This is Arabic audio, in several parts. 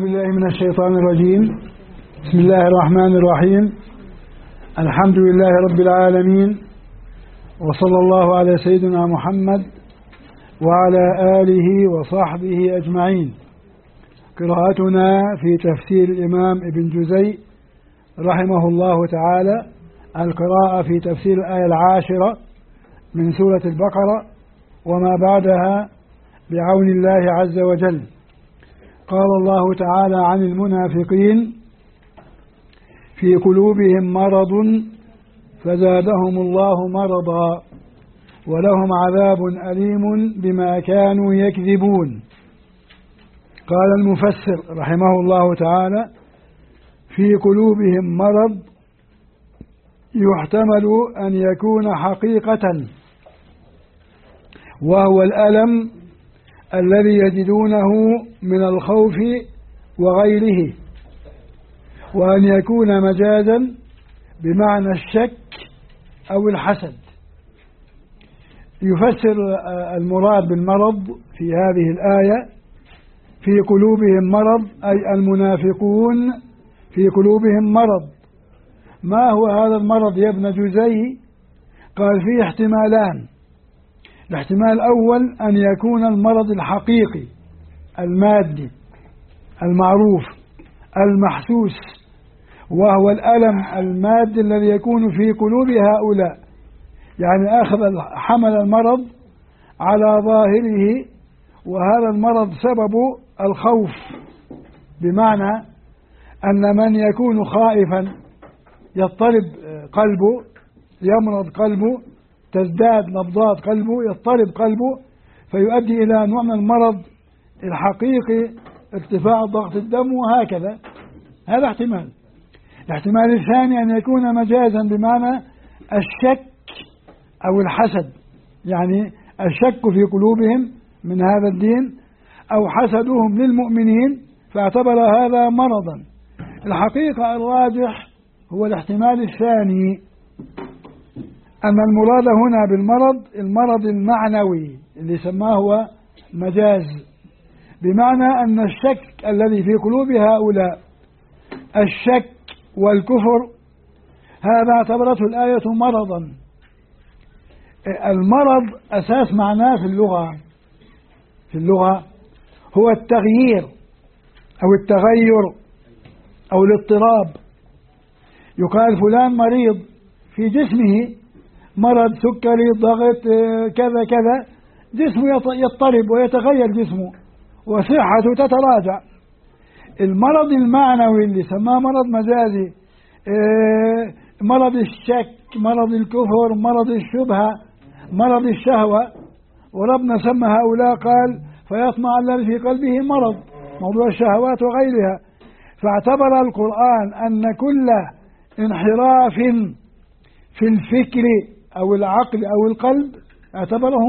بالله من الشيطان الرجيم. بسم الله الرحمن الرحيم. الحمد لله رب العالمين، وصلى الله على سيدنا محمد وعلى آله وصحبه أجمعين. قراءتنا في تفسير الإمام ابن جزي رحمه الله تعالى، القراءة في تفسير الآية 10 من سورة البقرة وما بعدها بعون الله عز وجل. قال الله تعالى عن المنافقين: في قلوبهم مرض فزادهم الله مرضا ولهم عذاب أليم بما كانوا يكذبون. قال المفسر رحمه الله تعالى: في قلوبهم مرض يحتمل أن يكون حقيقة، وهو الألم الذي يجدونه من الخوف وغيره، وأن يكون مجازا بمعنى الشك أو الحسد. يفسر المراد بالمرض في هذه الآية: في قلوبهم مرض، أي المنافقون في قلوبهم مرض. ما هو هذا المرض يا ابن جزي؟ قال: فيه احتمالان. الاحتمال الأول أن يكون المرض الحقيقي المادي المعروف المحسوس، وهو الألم المادي الذي يكون في قلوب هؤلاء، يعني أخذ حمل المرض على ظاهره، وهذا المرض سببه الخوف، بمعنى أن من يكون خائفا يضطرب قلبه، يمرض قلبه، تزداد نبضات قلبه، يضطرب قلبه، فيؤدي إلى نوع من المرض الحقيقي، ارتفاع ضغط الدم وهكذا. هذا احتمال. الاحتمال الثاني أن يكون مجازا بمعنى الشك أو الحسد، يعني الشك في قلوبهم من هذا الدين أو حسدهم للمؤمنين فاعتبر هذا مرضا. الحقيقة الراجح هو الاحتمال الثاني، أن المراد هنا بالمرض المرض المعنوي اللي سماه هو مجاز، بمعنى أن الشك الذي في قلوب هؤلاء، الشك والكفر، هذا اعتبرته الآية مرضا. المرض أساس معناه في اللغة هو التغيير أو التغير أو الاضطراب. يقال فلان مريض في جسمه، مرض سكري، ضغط، كذا كذا، جسمه يضطرب ويتغير جسمه وصحته تتراجع. المرض المعنوي اللي سماه مرض مجازي، مرض الشك، مرض الكفر، مرض الشبهة، مرض الشهوة، وربنا سمى هؤلاء قال: فيطمع الذي في قلبه مرض، موضوع الشهوات وغيرها. فاعتبر القرآن أن كل انحراف في الفكر أو العقل أو القلب اعتبره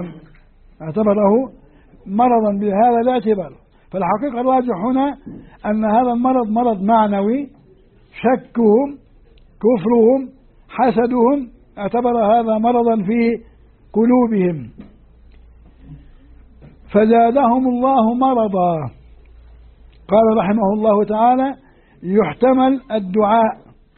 مرضا بهذا الاعتبار. فالحقيقة الراجح هنا أن هذا المرض مرض معنوي، شكهم، كفرهم، حسدهم، اعتبر هذا مرضا في قلوبهم. فزادهم الله مرضا. قال رحمه الله تعالى: يحتمل الدعاء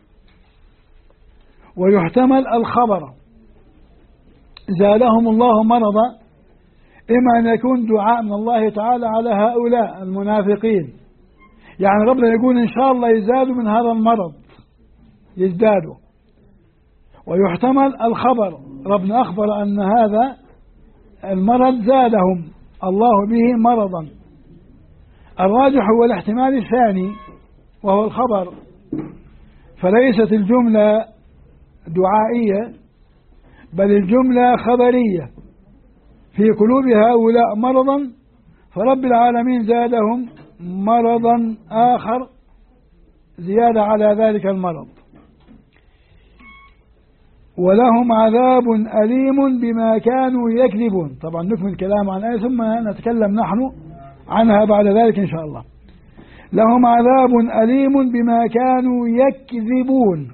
ويحتمل الخبر. زادهم الله مرضا، إما أن يكون دعاء من الله تعالى على هؤلاء المنافقين، يعني ربنا يقول إن شاء الله يزدادوا من هذا المرض، يزدادوا. ويحتمل الخبر، ربنا أخبر أن هذا المرض زادهم الله به مرضا. الراجح هو الاحتمال الثاني وهو الخبر، فليست الجملة دعائية بل الجملة خبرية. في قلوب هؤلاء مرضا، فرب العالمين زادهم مرضا آخر زيادة على ذلك المرض. ولهم عذاب أليم بما كانوا يكذبون. طبعا نكمل الكلام عن الآية ثم نتكلم نحن عنها بعد ذلك إن شاء الله. لهم عذاب أليم بما كانوا يكذبون.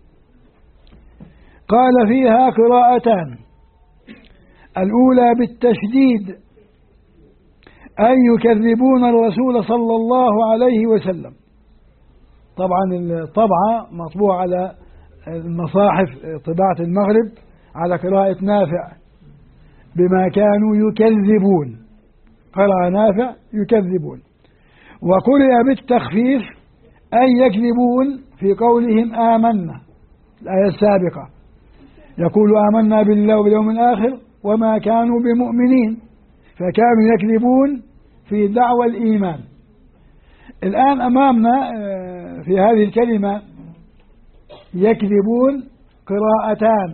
قال: فيها قراءتان: الأولى بالتشديد أن يكذبون الرسول صلى الله عليه وسلم. طبعا الطبعة مطبوع على المصاحف طباعة المغرب على قراءة نافع بما كانوا يكذبون، قرأ نافع يكذبون. وقرئ بالتخفيف أن يكذبون في قولهم آمنا، الآية السابقة يقول آمنا بالله واليوم الآخر وما كانوا بمؤمنين، فكانوا يكذبون في دعوى الإيمان. الآن أمامنا في هذه الكلمة يكذبون قراءتان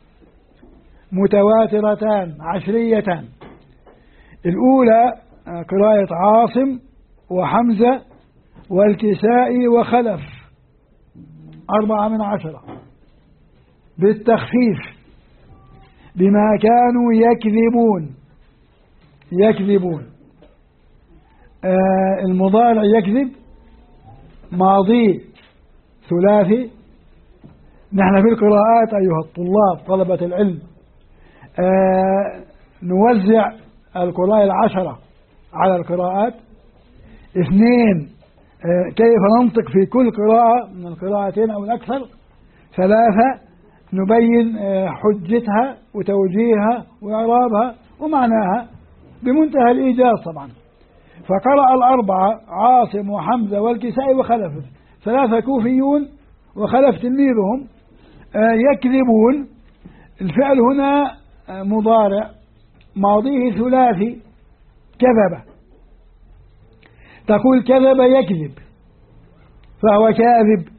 متواترتان عشريتان. الأولى قراءة عاصم وحمزة والكسائي وخلف 4 من 10 بالتخفيف بما كانوا يكذبون. المضارع يكذب ماضي ثلاثي. نحن في القراءات أيها الطلاب طلبة العلم نوزع القراءة 10 على القراءات 2 كيف ننطق في كل قراءة من القراءتين أو الأكثر. 3 نبين حجتها وتوجيهها وإعرابها ومعناها بمنتهى الإيجاز طبعا. فقرأ 4 عاصم وحمزة والكسائي وخلف، 3 كوفيون وخلف تلميذهم يكذبون. الفعل هنا مضارع ماضيه ثلاثي كذب، تقول كذب يكذب فهو كاذب.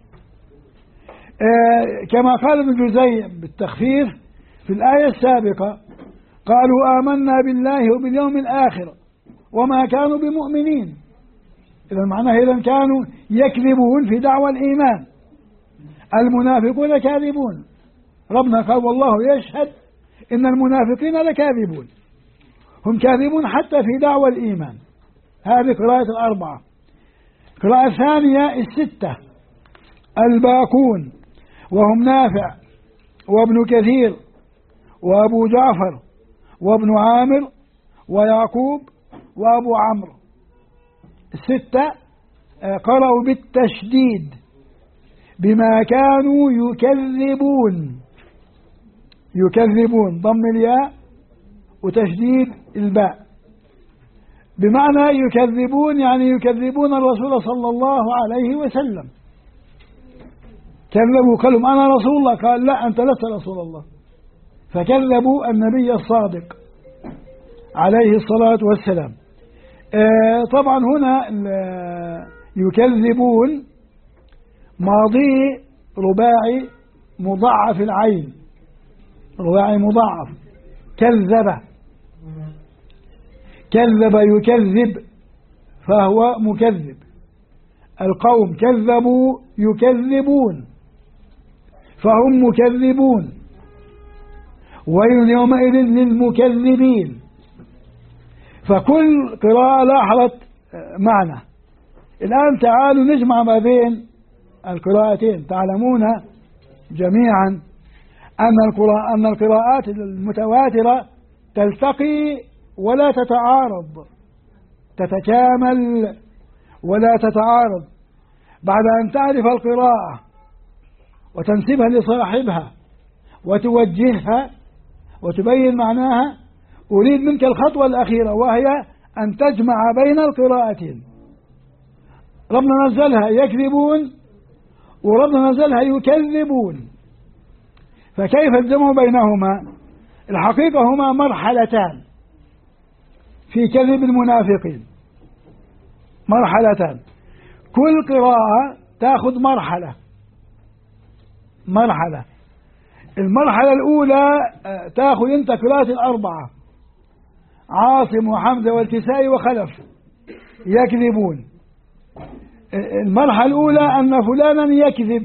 كما قال ابن جزي بالتخفيف في الآية السابقة قالوا آمنا بالله وباليوم الآخر وما كانوا بمؤمنين. إذا معناه إذا كانوا يكذبون في دعوى الإيمان. المنافقون كاذبون. ربنا قال والله يشهد إن المنافقين لكاذبون، هم كاذبون حتى في دعوى الإيمان. هذه قراءة 4. قراءة الثانية 6 الباقون وهم نافع وابن كثير وأبو جعفر وابن عامر ويعقوب وأبو عمرو. 6 قرأوا بالتشديد بما كانوا يكذبون ضم الياء وتشديد الباء، بمعنى يكذبون يعني يكذبون الرسول صلى الله عليه وسلم. كذبوا قالوا أنا رسول الله، قال لا أنت لست رسول الله، فكذبوا النبي الصادق عليه الصلاة والسلام. طبعا هنا يكذبون ماضي رباعي مضاعف العين، رباعي مضاعف. كذب يكذب فهو مكذب. القوم كذبوا يكذبون فهم مكذبون. ويل يومئذ للمكذبين. فكل قراءة لاحظت معنى. الآن تعالوا نجمع ما بين القراءتين. تعلمون جميعا أن القراءات المتواترة تلتقي ولا تتعارض، تتكامل ولا تتعارض. بعد أن تعرف القراءة وتنسبها لصاحبها وتوجهها وتبين معناها، أريد منك الخطوة الأخيرة وهي أن تجمع بين القراءتين. ربنا نزلها يكذبون وربنا نزلها يكذبون، فكيف الجمع بينهما؟ الحقيقة هما مرحلتان في كذب المنافقين، مرحلتان. كل قراءة تأخذ مرحلة. المرحلة الأولى تأخذ أنت قراءة 4 عاصم وحمزة والكسائي وخلف يكذبون. المرحلة الأولى أن فلانا يكذب،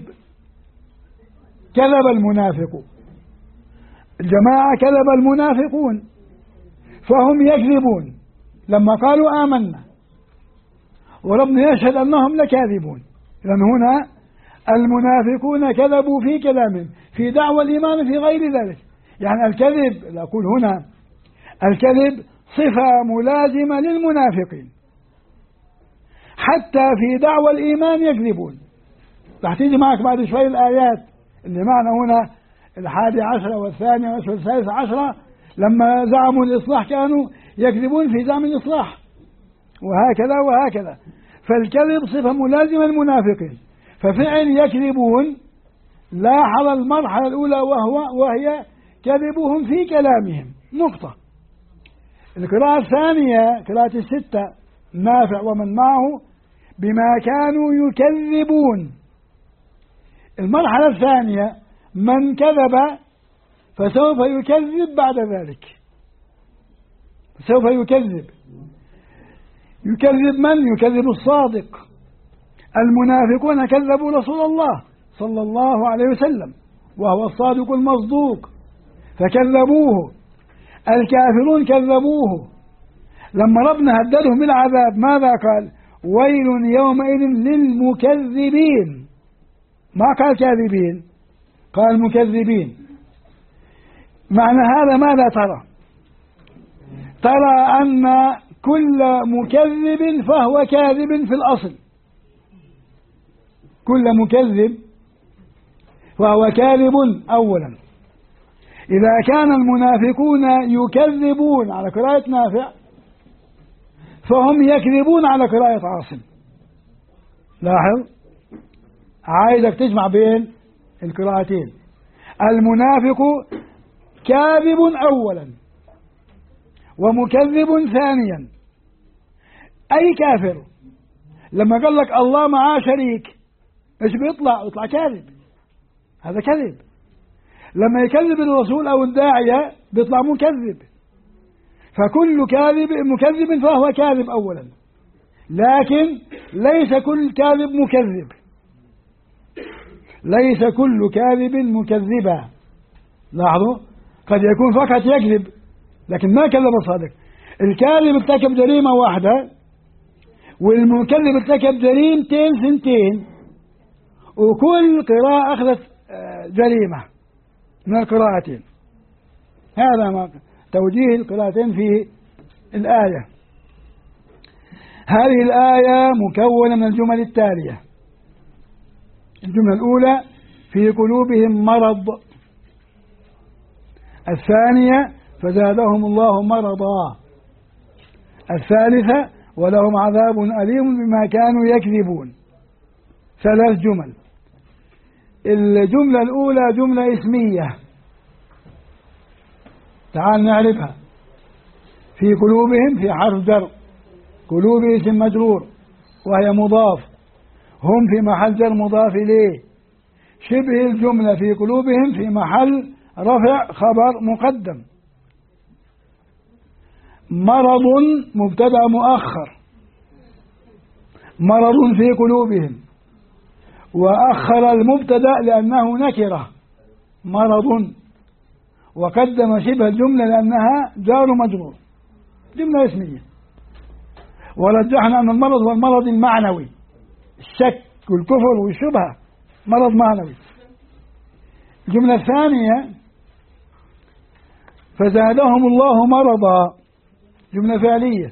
كذب المنافق، الجماعة كذب المنافقون فهم يكذبون لما قالوا آمنا، وربنا يشهد أنهم لكاذبون. لأن هنا المنافقون كذبوا في كلامهم في دعوى الإيمان في غير ذلك. يعني الكذب، أقول هنا الكذب صفة ملازمة للمنافقين، حتى في دعوى الإيمان يكذبون. رح تيجي معك بعد شوي الآيات اللي معنا هنا 11 والثانية والثالثة عشرة، لما زعموا الإصلاح كانوا يكذبون في زعم الإصلاح، وهكذا وهكذا. فالكذب صفة ملازمة للمنافقين، ففعل يكذبون لاحظ المرحلة الأولى وهي كذبهم في كلامهم، نقطة. القراءة الثانية قراءة الستة نافع ومن معه بما كانوا يكذبون. المرحلة الثانية من كذب فسوف يكذب بعد ذلك، سوف يكذب. يكذب من؟ يكذب الصادق. المنافقون كذبوا رسول الله صلى الله عليه وسلم وهو الصادق المصدوق فكذبوه. الكافرون كذبوه. لما ربنا هددهم بالعذاب ماذا قال؟ ويل يومئذ للمكذبين، ما قال كاذبين، قال مكذبين. معنى هذا ماذا ترى؟ ترى أن كل مكذب فهو كاذب في الأصل، كل مكذب فهو كاذب أولا. إذا كان المنافقون يكذبون على قراءة نافع فهم يكذبون على قراءة عاصم. لاحظ، عايزك تجمع بين القراءتين. المنافق كاذب أولا ومكذب ثانيا. أي كافر لما قال لك الله معاه شريك ايش بيطلع؟ يطلع كاذب، هذا كذب. لما يكذب الرسول أو الداعية بيطلع مكذب. فكل كاذب مكذب فهو كاذب أولا، لكن ليس كل كاذب مكذب، ليس كل كاذب مكذبا. لاحظوا، قد يكون فقط يكذب لكن ما كذب الصادق. الكاذب ارتكب جريمة واحدة والمكذب ارتكب جريمتين ثنتين، وكل قراءة أخذت جريمة من القراءتين. هذا ما توجيه القراءتين في الآية. هذه الآية مكونة من الجمل التالية. الجملة الأولى في قلوبهم مرض، الثانية فزادهم الله مرضا، الثالثة ولهم عذاب أليم بما كانوا يكذبون. ثلاث جمل. الجملة الأولى جملة اسمية، تعال نعرفها. في قلوبهم في حرف جر، قلوب اسم مجرور وهي مضاف، هم في محل جر مضاف إليه. شبه الجملة في قلوبهم في محل رفع خبر مقدم. مرض مبتدأ مؤخر، مرض في قلوبهم، وأخر المبتدأ لأنه نكرة مرض، وقدم شبه الجملة لأنها جار مجرور، جملة اسمية. ورجحنا أن المرض هو المرض المعنوي، الشك والكفر والشبهة، مرض معنوي. الجملة الثانية فزادهم الله مرضا، جملة فعلية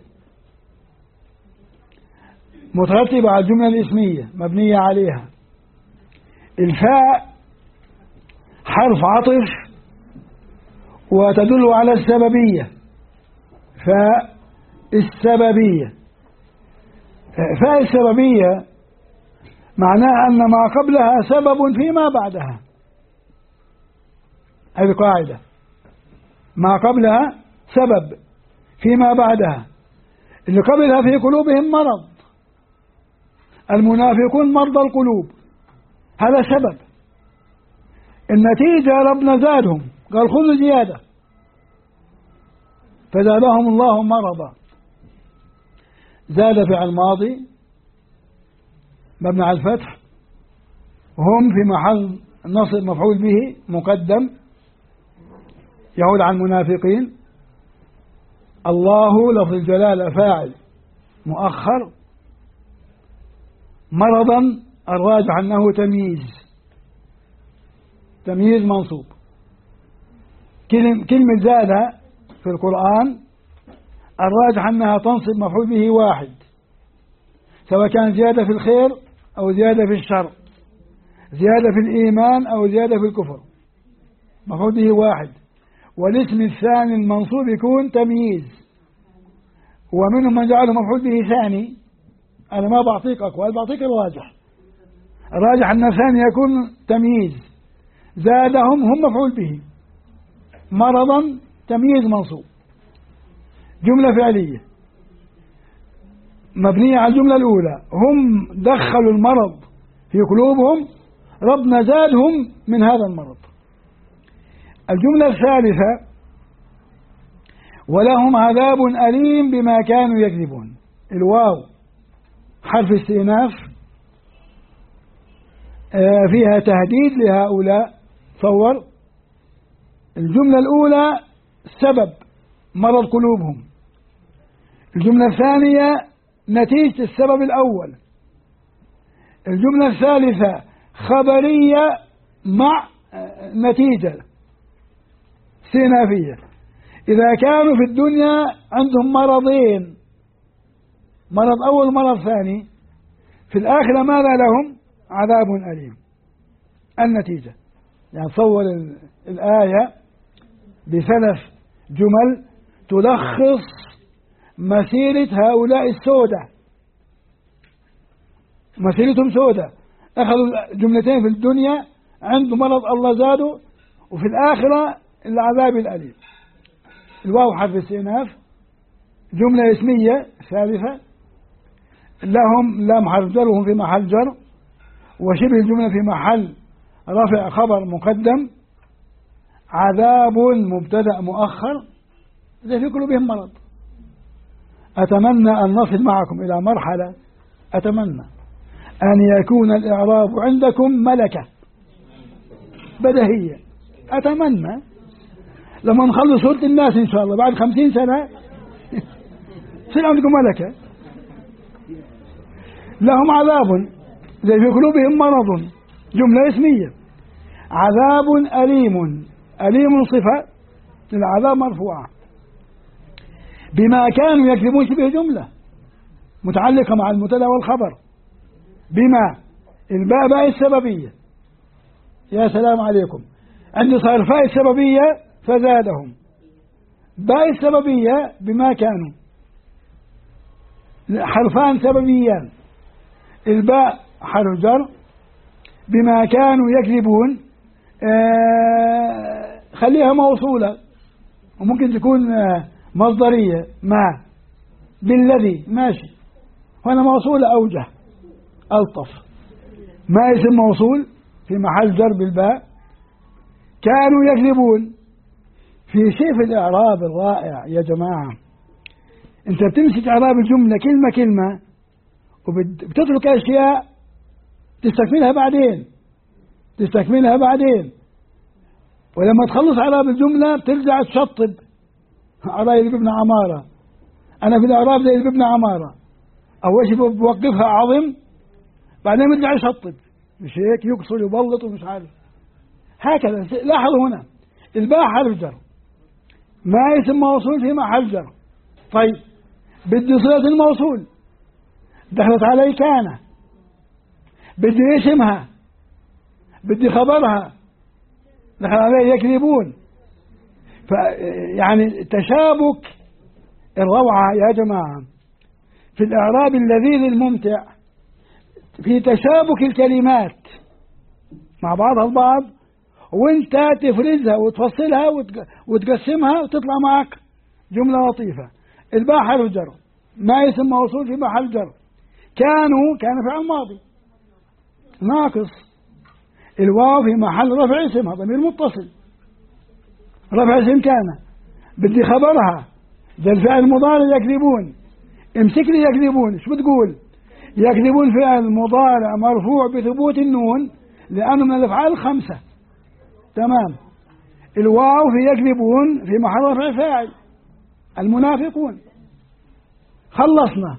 مترتبة على الجملة الاسمية مبنية عليها. الفاء حرف عطف وتدل على السببية، فاء السببية. فاء السببية معناها أن ما قبلها سبب فيما بعدها. هذه قاعدة، ما قبلها سبب فيما بعدها. اللي قبلها في قلوبهم مرض، المنافقون مرضى القلوب، هذا سبب. النتيجة ربنا زادهم، قال خذوا زيادة، فزادهم الله مرضا. زاد فعل ماضي مبني على الفتح، هم في محل نصب مفعول به مقدم يعود عن المنافقين. الله لفظ الجلالة فاعل مؤخر. مرضا الراجح أنه تمييز منصوب. كلمة زاد في القرآن الراجح أنها تنصب مفعول به واحد، سواء كان زيادة في الخير أو زيادة في الشر، زيادة في الإيمان أو زيادة في الكفر، مفعول به واحد. والاسم الثاني المنصوب يكون تمييز، ومنهم من جعله مفعول به ثاني. أنا ما بعطيك أقوال، بعطيك الراجح أن الثاني يكون تمييز، زادهم هم مفعول به، مرضا تمييز منصوب، جملة فعلية مبنية على الجملة الأولى، هم دخلوا المرض في قلوبهم، ربنا زادهم من هذا المرض. الجملة الثالثة ولهم عذاب أليم بما كانوا يكذبون. الواو حرف استئناف فيها تهديد لهؤلاء. تصور الجملة الأولى سبب مرض قلوبهم، الجملة الثانية نتيجة السبب الأول، الجملة الثالثة خبرية مع نتيجة استئنافية. إذا كانوا في الدنيا عندهم مرضين، مرض أول ومرض ثاني، في الآخرة ماذا لهم؟ عذاب أليم. النتيجة يعني تصور الآية بثلاث جمل تلخص مسيرة هؤلاء السودة، مسيرتهم سودة، أخذوا جملتين في الدنيا عنده مرض الله زاده، وفي الآخرة العذاب الأليم. الواو حرف استئناف، جملة اسمية ثالثة، لهم لام حرف جر وهم في محل جر، وشبه الجملة في محل رفع خبر مقدم، عذاب مبتدأ مؤخر، إذا في قلوبهم مرض. أتمنى أن نصل معكم إلى مرحلة، أتمنى أن يكون الإعراب عندكم ملكة بديهية. أتمنى لما نخلص سورة الناس إن شاء الله بعد 50 سنة يصير عندكم ملكة. لهم عذاب زي في قلوبهم مرض، جملة اسمية، عذاب أليم، أليم صفة العذاب مرفوعة، بما كانوا يكذبون شبه جملة متعلقة مع المبتدأ والخبر. بما الباء باء السببية، يا سلام عليكم، عندي صار فاء السببية فزادهم، باء السببية بما كانوا، حرفان سببيان، الباء حرف جر، بما كانوا يكذبون خليها موصولة، وممكن تكون مصدرية، ما بالذي ماشي، هنا موصولة أوجه ألطف، ما اسم موصول في محل جر بالباء، كانوا يكذبون. في شيء في الإعراب الرائع يا جماعة، أنت بتمسك إعراب الجملة كلمة كلمة وبتترك أشياء تستكملها بعدين، ولما تخلص إعراب الجملة بترجع تشطب على اللي بابن عمارة. أنا في الإعراب زي اللي بابن عمارة، أول شيء بوقفها عظم، بعدين برجع يشطب، مش هيك يقصر يبلط ومش عارف هكذا. لاحظوا هنا الباء حرف جر، ما اسم موصول في محل جر. طيب بدي صلة الموصول، دخلت علي كان، بدي اسمها، بدي خبرها، دخل علي يكذبون. يعني تشابك الروعة يا جماعة في الإعراب اللذيذ الممتع، في تشابك الكلمات مع بعضها البعض، وانت تفرزها وتفصلها وتقسمها وتطلع معك جملة لطيفة. الباء حرف جر، ما اسم موصول في محل جر، كانوا كان فعل ماضي ناقص، الواو في محل رفع اسمها ضمير متصل، رفع اسم كان، بدي خبرها ده الفعل المضارع يكذبون، امسك لي يكذبون. شو بتقول؟ يكذبون فعل مضارع مرفوع بثبوت النون لأنه من الأفعال الخمسة، تمام. الواو في يكذبون في محل رفع فاعل، المنافقون. خلصنا،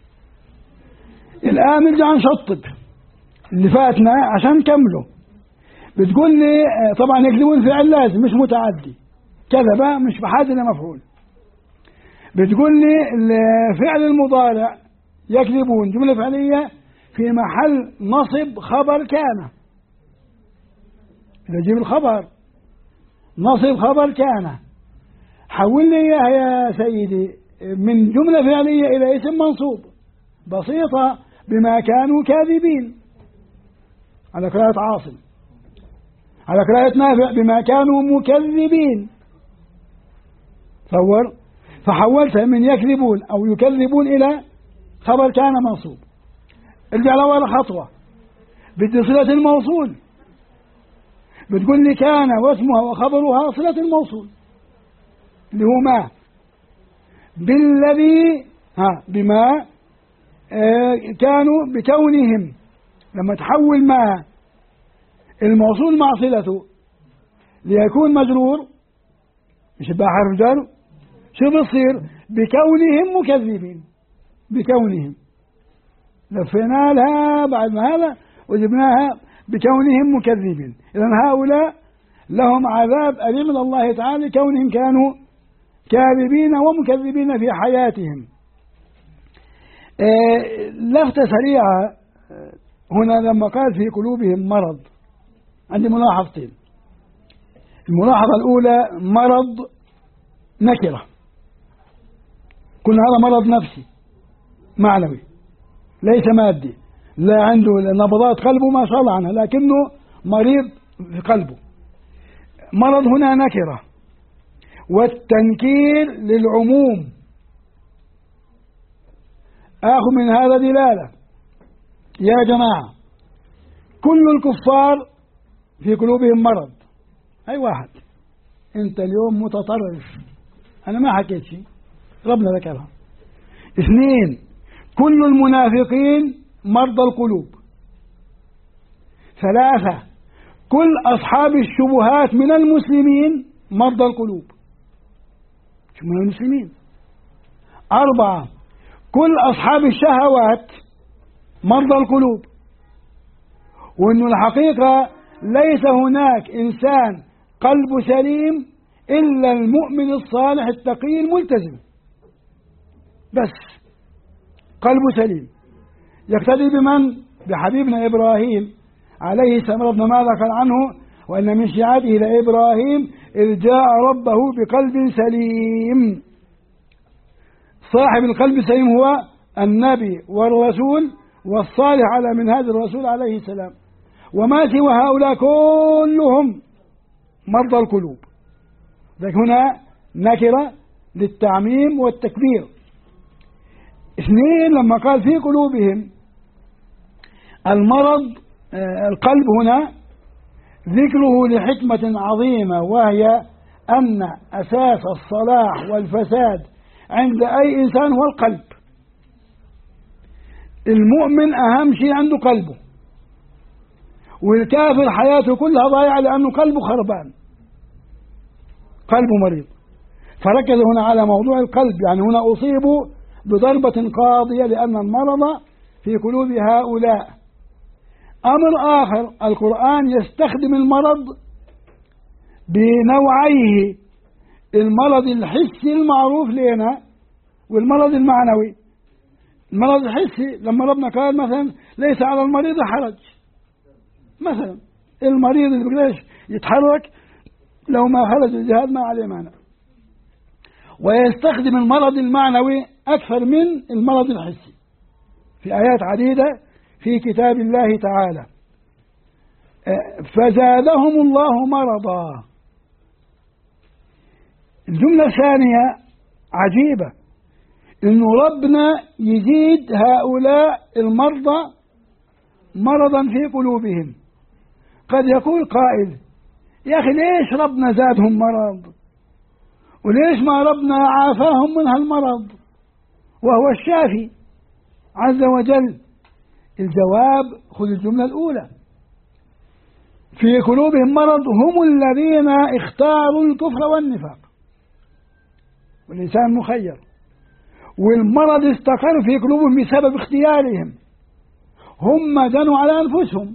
الآن نرجع نشطب اللي فاتنا عشان نكمله. بتقول لي طبعا يكذبون فعل لازم مش متعدي، كذب مش بحاجة لمفعول، بتقول لي الفعل المضارع يكذبون جملة فعلية في محل نصب خبر كان. إذا جيب الخبر نصب خبر كان، حول لي إياها يا سيدي من جملة فعلية إلى اسم منصوب، بسيطة، بما كانوا كاذبين على قراءة عاصم، على قراءة نافع بما كانوا مكذبين. تصور، فحولتها من يكذبون أو يكذبون إلى خبر كان منصوب. ارجع لأول خطوة، بدي صلة الموصول، بتقول لي كان واسمها وخبرها صلة الموصول اللي هو ما، بالذي بما كانوا بكونهم. لما تحول ما الموصول مع صلته ليكون مجرور، مش يبقى حرف جر، شو بصير؟ بكونهم مكذبين، بكونهم. لفينا لها بعد ما هذا وجبناها بكونهم مكذبين. إذن هؤلاء لهم عذاب أليم من الله تعالى كونهم كانوا كاذبين ومكذبين في حياتهم. لفتة سريعة هنا لما قال في قلوبهم مرض، عندي ملاحظتين. الملاحظة الأولى مرض نكرة، كل هذا مرض نفسي معنوي ليس مادي، لا عنده نبضات قلبه ما شاء الله عنها، لكنه مريض في قلبه. مرض هنا نكرة، والتنكير للعموم. آخذ من هذا دلالة يا جماعة، كل الكفار في قلوبهم مرض. أي واحد أنت اليوم متطرف، أنا ما حكيت شيء، ربنا ذكرها. اثنين، كل المنافقين مرضى القلوب. ثلاثة، كل أصحاب الشبهات من المسلمين مرضى القلوب، شو من المسلمين. أربعة، كل أصحاب الشهوات مرضى القلوب. وأنه الحقيقة ليس هناك إنسان قلبه سليم إلا المؤمن الصالح التقي الملتزم، بس قلبه سليم. يقتدي بمن؟ بحبيبنا إبراهيم عليه السلام. ربنا ما ذكر عنه وأن من شيعته لإبراهيم إذ جاء ربه بقلب سليم. صاحب القلب السليم هو النبي والرسول والصالح على منهاج الرسول عليه السلام. وما سوى هؤلاء كلهم مرضى القلوب. ذلك هنا نكرة للتعميم والتكبير. اثنين، لما قال في قلوبهم المرض القلب، هنا ذكره لحكمة عظيمة، وهي أن أساس الصلاح والفساد عند أي إنسان هو القلب. المؤمن أهم شيء عنده قلبه، والكافر حياته كلها ضايعة لأنه قلبه خربان، قلبه مريض. فركز هنا على موضوع القلب، يعني هنا أصيبوا بضربة قاضية لأن المرض في قلوب هؤلاء. أمر آخر، القرآن يستخدم المرض بنوعيه، المرض الحسي المعروف لنا والمرض المعنوي. المرض الحسي لما ربنا قال مثلا ليس على المريض حرج، مثلا المريض اللي بيقدرش يتحرك لو ما خرج الجهاد ما عليه مانع. ويستخدم المرض المعنوي أكثر من المرض الحسي في آيات عديدة في كتاب الله تعالى. فزادهم الله مرضا. الجملة الثانية عجيبة، إنه ربنا يزيد هؤلاء المرضى مرضا في قلوبهم. قد يقول قائل يا أخي ليش ربنا زادهم مرض، وليش ما ربنا عافاهم من هالمرض وهو الشافي عز وجل؟ الجواب، خذ الجملة الأولى، في قلوبهم مرض هم الذين اختاروا الكفر والنفاق، والإنسان مخير، والمرض استقر في قلوبهم بسبب اختيارهم، هم جنوا على أنفسهم.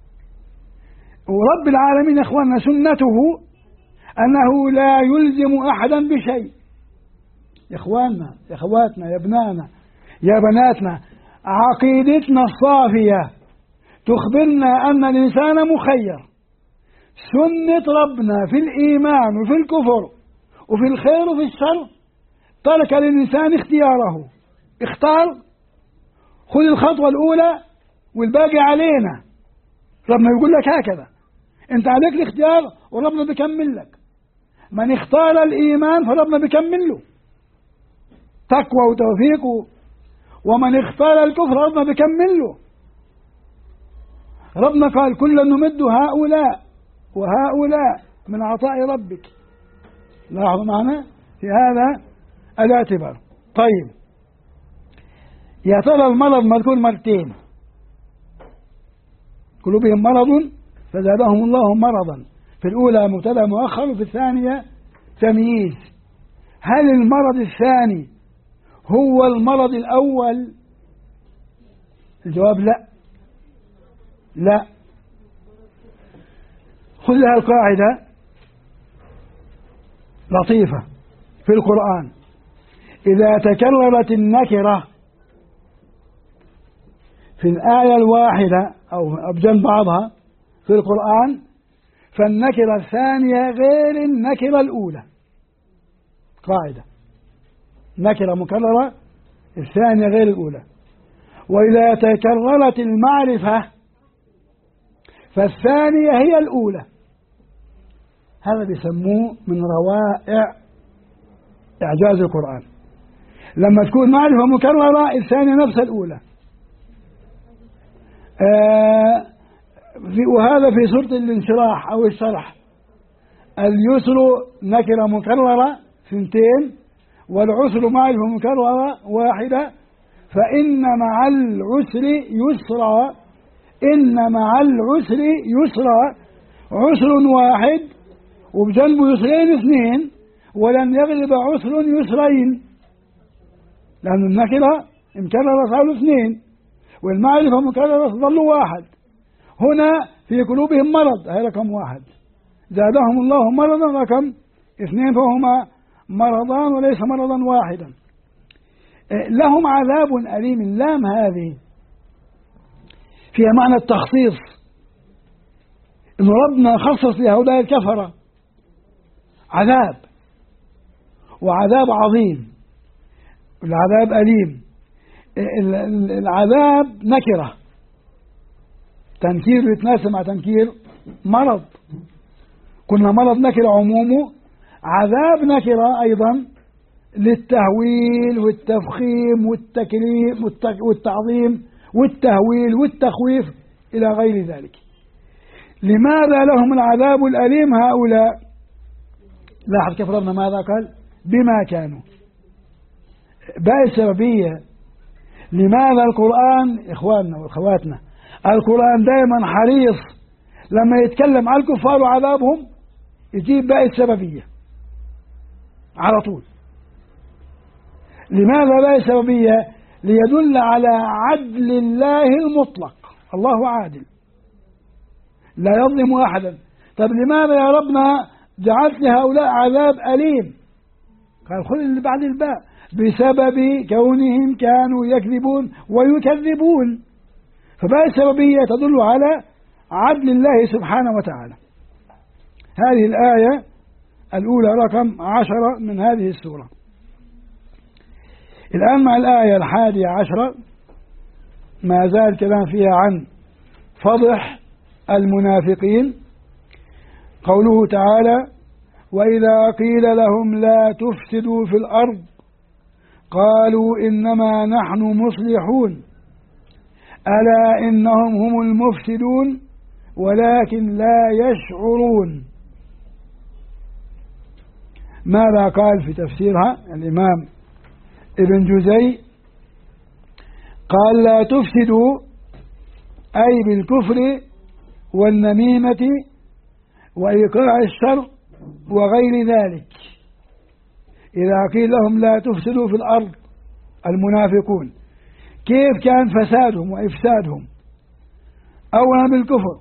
ورب العالمين يا إخواننا سنته أنه لا يلزم أحدا بشيء، إخواننا، إخواتنا، يا ابنائنا، يا بناتنا، عقيدتنا الصافية تخبرنا أن الإنسان مخير. سنة ربنا في الإيمان وفي الكفر وفي الخير وفي الشر ترك للإنسان اختياره. اختار، خذ الخطوة الأولى والباقي علينا. ربنا يقول لك هكذا، أنت عليك الاختيار وربنا بيكمل لك. من اختار الإيمان فربنا بيكمل له تقوى وتوفيق، ومن اختار الكفر ربنا بيكمل له. ربنا قال كلا نمد هؤلاء وهؤلاء من عطاء ربك. لاحظوا معنا في هذا الاعتبار. طيب، يا ترى المرض مذكور مرتين، قلوبهم مرض فزادهم الله مرضا، في الأولى مبتدأ مؤخر وفي الثانية تمييز. هل المرض الثاني هو المرض الأول؟ الجواب لا، لا. خذ لها القاعدة لطيفة في القرآن: إذا تكررت النكرة في الآية الواحدة أو بجنب بعضها في القرآن فالنكرة الثانية غير النكرة الأولى. قاعدة: نكرة مكررة، الثانية غير الأولى. وإذا تكررت المعرفة فالثانية هي الأولى. هذا بيسموه من روائع إعجاز القرآن. لما تكون معرفة مكررة الثانية نفس الأولى. وهذا في سورة الانشراح أو الشرح: اليسر نكرة مكررة ثنتين، والعسر معرفة مكررة واحدة، فإن مع العسر يسرا، إن مع العسر يسرا، عسر واحد وبجنبه يسرين اثنين، ولن يغلب عسر يسرين، لأن النكرة مكررة صاروا اثنين والمعرفة مكررة ظلوا واحد. هنا في قلوبهم مرض، هي رقم واحد، زادهم الله مرضا رقم اثنين، فهما مرضان وليس مرضا واحدا. لهم عذاب أليم. اللام هذه فيها معنى التخصيص، إن ربنا خصص لهؤلاء الكفرة عذاب، وعذاب عظيم، العذاب أليم. العذاب نكرة، تنكير يتناسب مع تنكير مرض. كنا مرض نكرة عمومه، عذاب نكرة أيضا للتهويل والتفخيم والتكريم والتعظيم والتهويل والتخويف إلى غير ذلك. لماذا لهم العذاب الأليم هؤلاء؟ لاحظ كيف ربنا ماذا قال: بما كانوا. باقي السببية. لماذا القرآن إخواننا وأخواتنا القرآن دائما حريص لما يتكلم عن الكفار وعذابهم يجيب باقي السببية على طول. لماذا باقي السببية؟ ليدل على عدل الله المطلق. الله عادل لا يظلم أحدا. طب لماذا يا ربنا جعلت لهؤلاء عذاب أليم؟ قال خذ اللي بعد الباء: بسبب كونهم كانوا يكذبون ويكذبون. فباقي السببية تدل على عدل الله سبحانه وتعالى. هذه الآية الأولى رقم 10 من هذه السورة. الآن مع الآية 11 ما زال الكلام فيها عن فضح المنافقين. قوله تعالى: وإذا قيل لهم لا تفسدوا في الأرض قالوا إنما نحن مصلحون ألا إنهم هم المفسدون ولكن لا يشعرون. ماذا قال في تفسيرها الإمام ابن جزي؟ قال: لا تفسدوا أي بالكفر والنميمة وإيقاع الشر وغير ذلك. إذا قيل لهم لا تفسدوا في الأرض المنافقون، كيف كان فسادهم وإفسادهم؟ أولا بالكفر،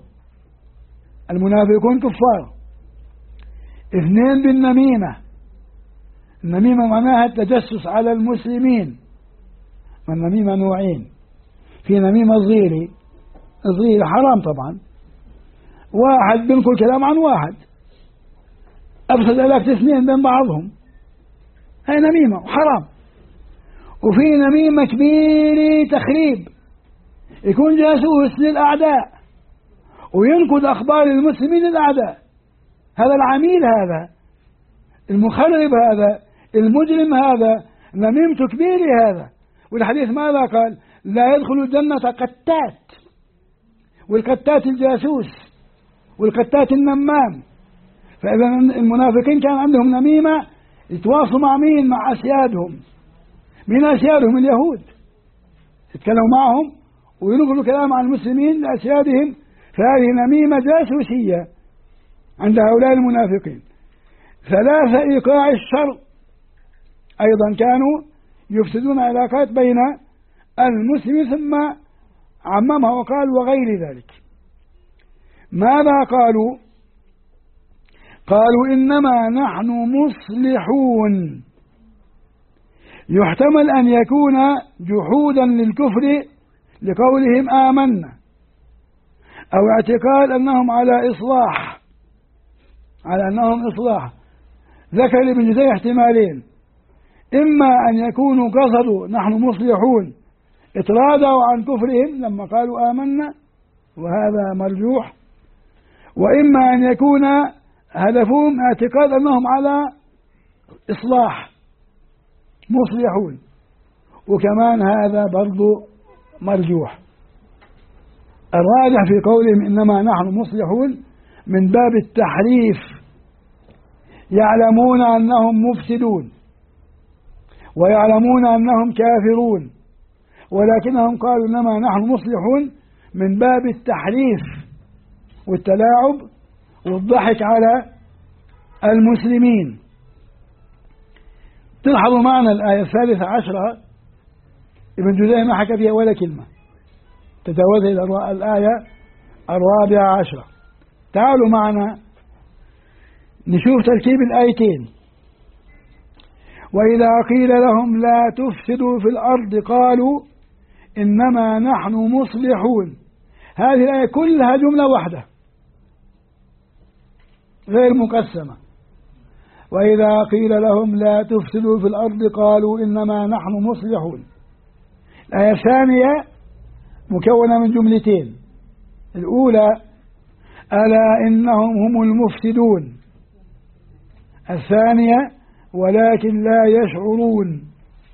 المنافقون كفار. اثنين بالنميمة، النميمة معناها التجسس على المسلمين. والنميمة نوعين، في نميمة صغيرة، صغيرة حرام طبعا، واحد بينقل كلام عن واحد أفسد علاقة اثنين بين بعضهم، هاي نميمة وحرام. وفي نميمة كبيرة تخريب، يكون جاسوس للأعداء وينقل أخبار المسلمين للأعداء، هذا العميل، هذا المخرب، هذا المجرم، هذا نميمته كبيرة هذا. والحديث ماذا قال؟ لا يدخل الجنة قتات، والقتات الجاسوس والقتات النمام. فإذا المنافقين كان عندهم نميمة، يتواصلوا مع مين؟ مع أسيادهم. من أسيادهم؟ اليهود، يتكلموا معهم وينقلوا كلام عن المسلمين لأسيادهم. فهذه نميمة جاسوسية عند هؤلاء المنافقين. ثلاثة، إيقاع الشر، أيضا كانوا يفسدون علاقات بين المسلمين، ثم عممها وقال وغير ذلك. ماذا قالوا؟ قالوا إنما نحن مصلحون. يحتمل أن يكون جحودا للكفر لقولهم آمنا، أو اعتقاد أنهم على إصلاح، على أنهم إصلاح. ذكر ابن جزي احتمالين، إما أن يكونوا قصدوا نحن مصلحون اترادوا عن كفرهم لما قالوا آمنا، وهذا مرجوح، وإما أن يكون هدفهم اعتقاد أنهم على إصلاح مصلحون، وكمان هذا برضو مرجوح. الراجح في قولهم إنما نحن مصلحون من باب التحريف، يعلمون أنهم مفسدون ويعلمون أنهم كافرون، ولكنهم قالوا إنما نحن مصلحون من باب التحريف والتلاعب والضحك على المسلمين. تلاحظوا معنا الآية 13 ابن جزي ما حكى فيها ولا كلمة، تجاوز إلى الآية 14. تعالوا معنا نشوف تركيب الآيتين. وإذا قيل لهم لا تفسدوا في الأرض قالوا إنما نحن مصلحون. هذه الآية كلها جملة واحدة غير مقسمة. وإذا قيل لهم لا تفسدوا في الأرض قالوا إنما نحن مصلحون. الآية الثانية مكونة من جملتين، الأولى ألا إنهم هم المفسدون، الثانية ولكن لا يشعرون.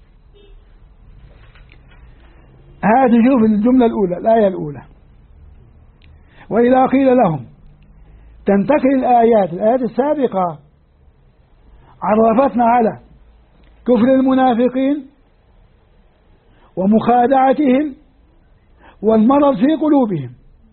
هذه شوف الجملة الأولى، الآية الأولى. وإذا قيل لهم، تنتقل الآيات السابقة عرفتنا على كفر المنافقين ومخادعتهم والمرض في قلوبهم.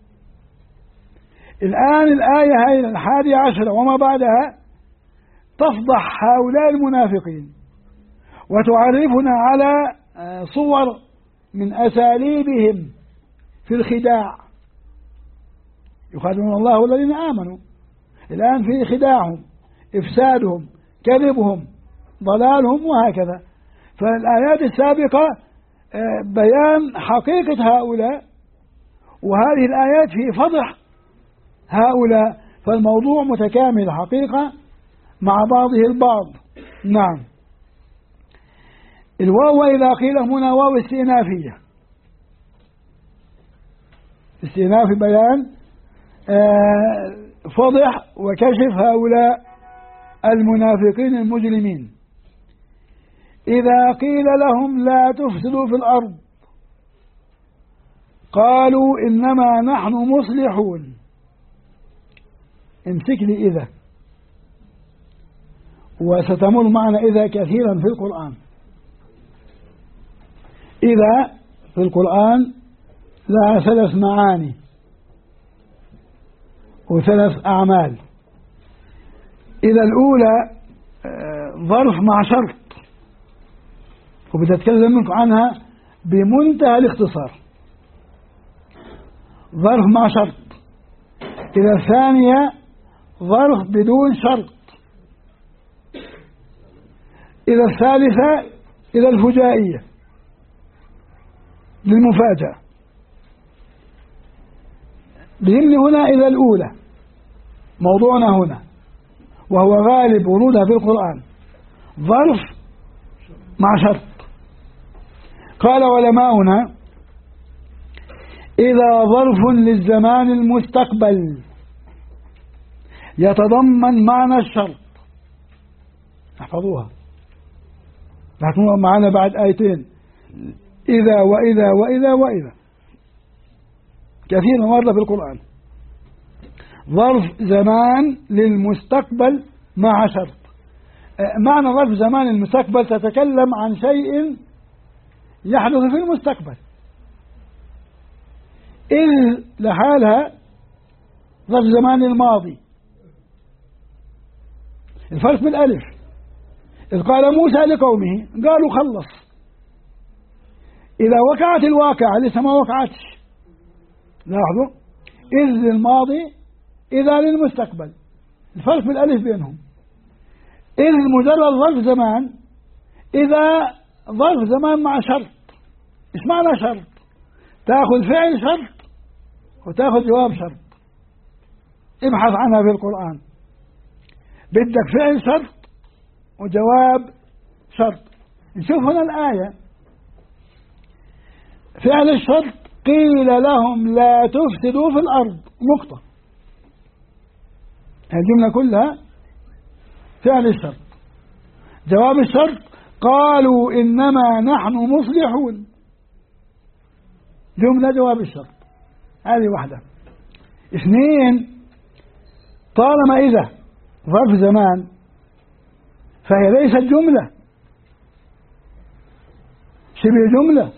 الآن الآية هاي 11 وما بعدها تفضح هؤلاء المنافقين وتعرفنا على صور من أساليبهم في الخداع. يخادعون الله والذين آمنوا. الآن في خداعهم، إفسادهم، كذبهم، ضلالهم، وهكذا. فالآيات السابقة بيان حقيقة هؤلاء، وهذه الآيات في فضح هؤلاء. فالموضوع متكامل حقيقة مع بعضه البعض. نعم. الواو إذا قيل هنا واو استئنافية، استئناف بيان فضح وكشف هؤلاء المنافقين المجرمين. إذا قيل لهم لا تفسدوا في الأرض قالوا إنما نحن مصلحون. امسك لي إذا، وستمر معنا إذا كثيرا في القرآن. إذا في القرآن لها 3 معاني و3 أعمال. إذا الأولى ظرف مع شرط، وبتتكلم منكم عنها بمنتهى الاختصار. ظرف مع شرط. إذا الثانية ظرف بدون شرط. إذا الثالثة إذا الفجائية للمفاجأة. بيمني هنا إذا الأولى موضوعنا هنا، وهو غالب ورودها في القرآن ظرف مع شرط. قال علماؤنا إذا ظرف للزمان المستقبل يتضمن معنى الشرط. احفظوها هتكون معنا بعد آيتين، إذا وإذا وإذا وإذا كثير مرة في القرآن. ظرف زمان للمستقبل مع شرط. معنى ظرف زمان المستقبل تتكلم عن شيء يحدث في المستقبل، إذ لحالها ظرف زمان الماضي. الفرق بالألف، إذ قال موسى لقومه قالوا خلص. إذا وقعت الواقعة لسه ما وقعتش، لاحظوا، إذ للماضي إذا للمستقبل، الفرق بالألف بينهم. إذ مجرد ظرف زمان، إذا ظرف زمان مع شرط. إيش معنى شرط؟ تأخذ فعل شرط وتأخذ جواب شرط. ابحث عنها في القرآن، بدك فعل شرط وجواب شرط. نشوف هنا الآية، فعل الشرط قيل لهم لا تفسدوا في الأرض، نقطة. الجملة كلها فعل الشرط. جواب الشرط قالوا إنما نحن مصلحون، جملة جواب الشرط، هذه واحدة. اثنين، طالما إذا ظرف زمان فهي ليست جملة، شبه جملة.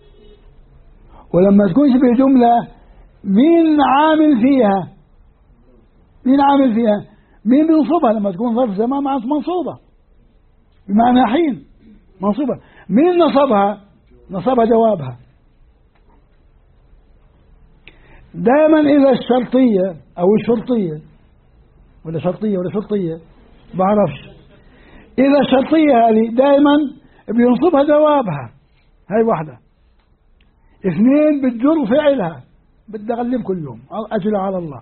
ولما تكون شبه جملة مين عامل فيها؟ مين عامل فيها؟ مين بينصبها؟ لما تكون ظرف زمان معناته منصوبة، بمعنى حين منصوبة. مين نصبها؟ نصبها جوابها. دائما إذا الشرطية أو الشرطية ولا شرطية ولا شرطية بعرفش، إذا الشرطية هذه دائما بينصبها جوابها، هاي واحدة. اثنين، بتجر فعلها، بدي أغلبكم اليوم أجل على الله،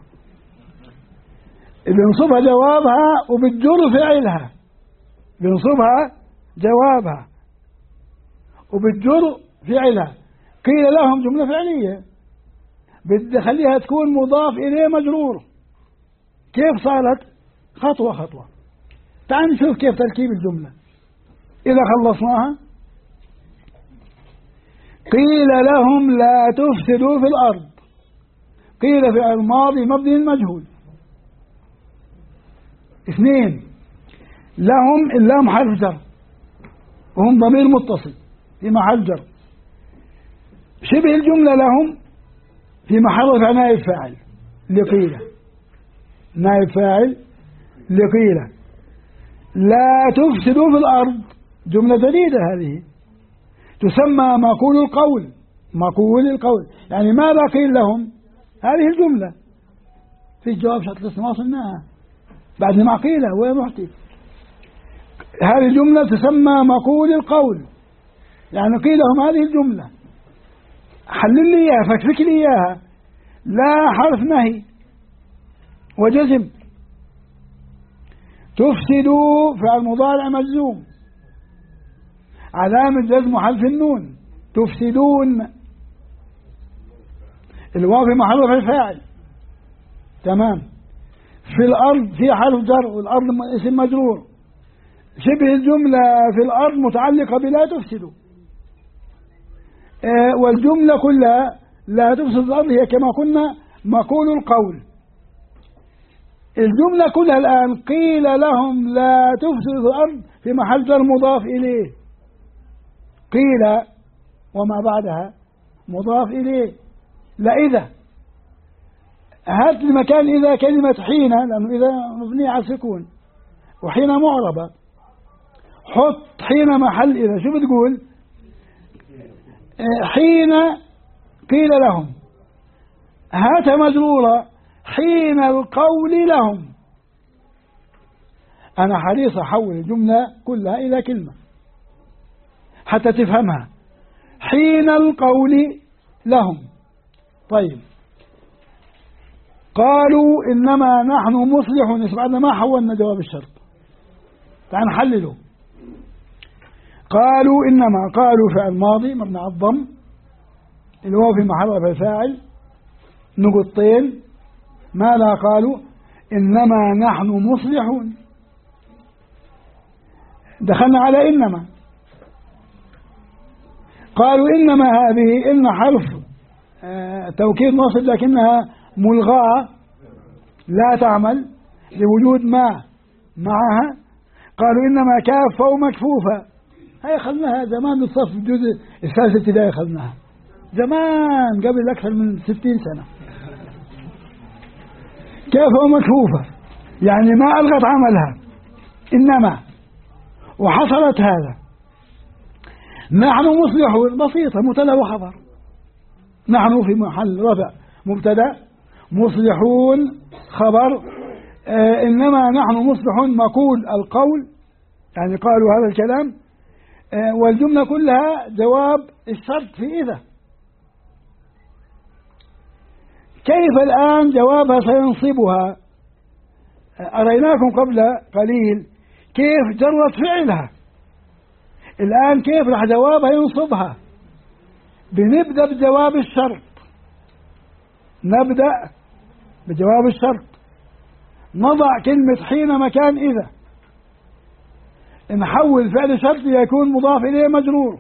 بينصبها جوابها وبتجر فعلها، بينصبها جوابها وبتجر فعلها. قيل لهم جملة فعلية، بدي أخليها تكون مضاف إليه مجرور. كيف صارت؟ خطوة خطوة. تعال نشوف كيف تركيب الجملة إذا خلصناها. قيل لهم لا تفسدوا في الأرض، قيل في الماضي مبني المجهول. اثنين، لهم اللام حرف جر وهم ضمير متصل في محل جر. شبه الجملة لهم في محل رفع نائب فاعل لقيل، نائب فاعل لقيل. لا تفسدوا في الأرض جملة جديدة، هذه تسمى مقول القول. مقول القول يعني ماذا قيل لهم؟ هذه الجملة في جواب شرط الاستثناء وصلناها بعد ما قيل وين رحتي. هذه الجملة تسمى مقول القول، يعني قيل لهم هذه الجملة، حلل لي إياها، فكفك لي إياها. لا حرف نهي وجزم. تفسدوا فعل مضارع مجزوم، علامة جزم حذف النون. تفسدون، الواو في محل رفع الفاعل، تمام. في الأرض في حرف جر والأرض اسم مجرور. شبه الجملة في الأرض متعلقة بلا تفسدوا، والجملة كلها لا تفسد الأرض هي كما قلنا مقول القول. الجملة كلها الآن قيل لهم لا تفسدوا في الأرض في محل جر مضاف إليه. قيل وما بعدها مضاف إليه. لا إذا، هات المكان إذا كلمة حين، لأنه إذا مبنية على السكون وحين معربة، حط حين محل إذا. شو بتقول؟ حين قيل لهم، هات مجرورة حين القول لهم. أنا حريص أحول الجملة كلها إلى كلمة حتى تفهمها. حين القول لهم. طيب، قالوا إنما نحن مصلحون. بعدنا ما حولنا جواب الشرط، تعال نحلله. قالوا إنما، قالوا فعل ماضي مبني على الضم، الواو في محل رفع فاعل، نقطتين. ماذا قالوا؟ إنما نحن مصلحون. دخلنا على إنما. قالوا إنما هذه إن حرف توكيد ناصب لكنها ملغاة لا تعمل لوجود ما معها. قالوا إنما كافة ومكفوفة. هاي أخذناها زمان بالصف الجزء الثالث ابتدائي، أخذناها زمان قبل أكثر من 60 سنة. كافة ومكفوفة يعني ما ألغت عملها، إنما وحصلت هذا. نحن مصلحون بسيطة، مبتدأ وخبر. نحن في محل رفع مبتدأ، مصلحون خبر. إنما نحن مصلحون مقول القول، يعني قالوا هذا الكلام. والجملة كلها جواب الشرط في إذا. كيف الآن جوابها سينصبها؟ أريناكم قبل قليل كيف جرت فعلها. الآن كيف راح جوابها ينصبها؟ بنبدأ بجواب الشرط. نبدأ بجواب الشرط، نضع كلمة حين مكان إذا، نحول فعل شرط يكون مضاف إليه مجرور،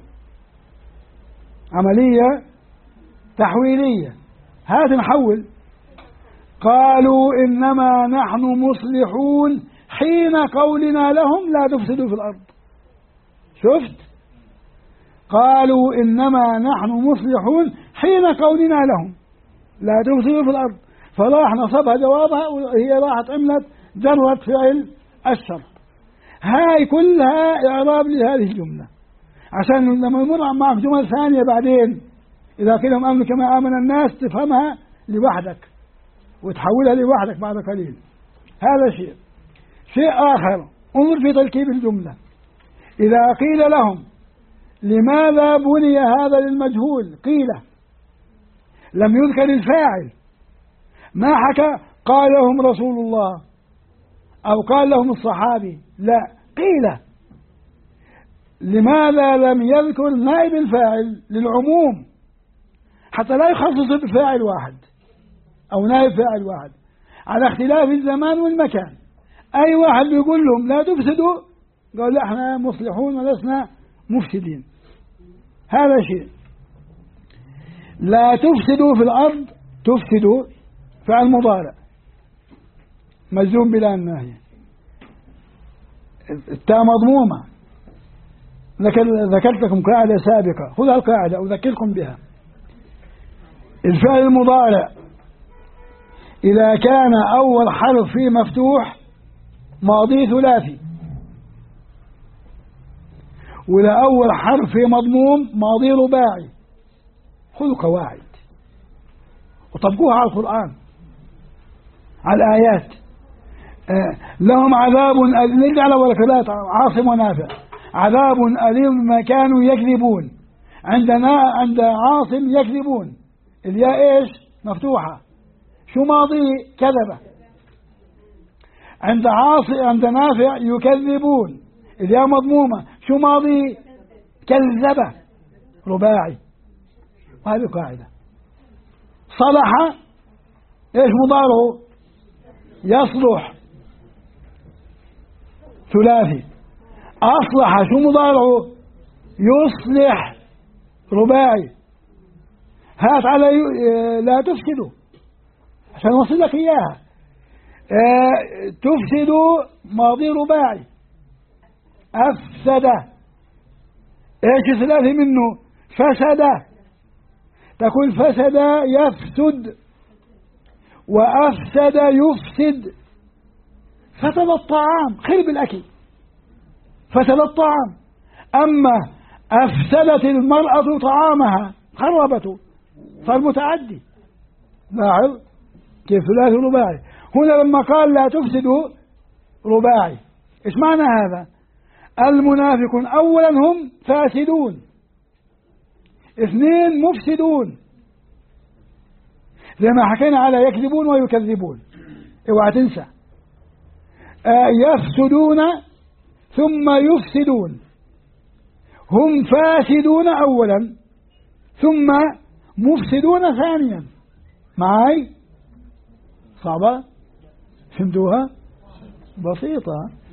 عملية تحويلية. هات نحول. قالوا إنما نحن مصلحون حين قولنا لهم لا تفسدوا في الأرض. شفت؟ قالوا إنما نحن مصلحون حين قولنا لهم لا تفسدوا في الأرض. فراح نصبها جوابها، وهي راحت عملت جرت فعل الشرط. هاي كلها إعراب لهذه الجملة، عشان لما يمر معك جمل ثانية بعدين إذا قيل لهم آمنوا كما آمن الناس تفهمها لوحدك وتحولها لوحدك بعد قليل. هذا شيء. شيء آخر، انظر في تركيب الجملة. إذا قيل لهم لماذا بني هذا للمجهول، قيل لم يذكر الفاعل، ما حكى قال لهم رسول الله أو قال لهم الصحابي، لا، قيل. لماذا لم يذكر نائب الفاعل للعموم حتى لا يخصص بفاعل واحد أو نائب فاعل واحد على اختلاف الزمان والمكان؟ أي واحد بيقول لهم لا تفسدوا، قال لا احنا مصلحون ولسنا مفسدين. هذا شيء. لا تفسدوا في الأرض، تفسدوا فعل مضارع مجزوم بلا الناهية، التاء مضمومة. ذكرت لكم قاعدة سابقة، خذها القاعدة أذكركم بها. الفعل المضارع إذا كان أول حرف فيه مفتوح ماضي ثلاثي، وإذا أول حرف فيه مضموم ماضي رباعي. خذوا قواعد وطبقوها على القرآن، على الآيات. لهم عذاب أليم، نرجع على ورقات عاصم ونافع. عذاب أليم ما كانوا يكذبون. عند عاصم يكذبون، الياء إيش؟ مفتوحة. شو ماضي؟ كذبة. عند نافع يكذبون، الياء مضمومة. شو ماضي؟ كذبة، رباعي. وهذه قاعدة. صلح إيش مضارعه؟ يصلح، ثلاثي. أصلح شو مضارعه؟ يصلح، رباعي. هات على لا تفسدوا عشان أوصل لك إياها. تفسدوا ماضي رباعي. أفسد إيش ثلاثي منه؟ فسد. تقول فسد يفسد، وأفسد يفسد. فسد الطعام، خرب الأكل، فسد الطعام. أما أفسدت المرأة طعامها، خربته، صار متعدي. لاحظ كيف ثلاثي رباعي. هنا لما قال لا تفسدوا رباعي، إيش معنى هذا؟ المنافقون أولا هم فاسدون، اثنين مفسدون، زي ما حكينا على يكذبون ويكذبون، اوعى تنسى. يفسدون ثم يفسدون، هم فاسدون أولا ثم مفسدون ثانيا. معاي؟ صعبة؟ فهمتوها؟ بسيطة.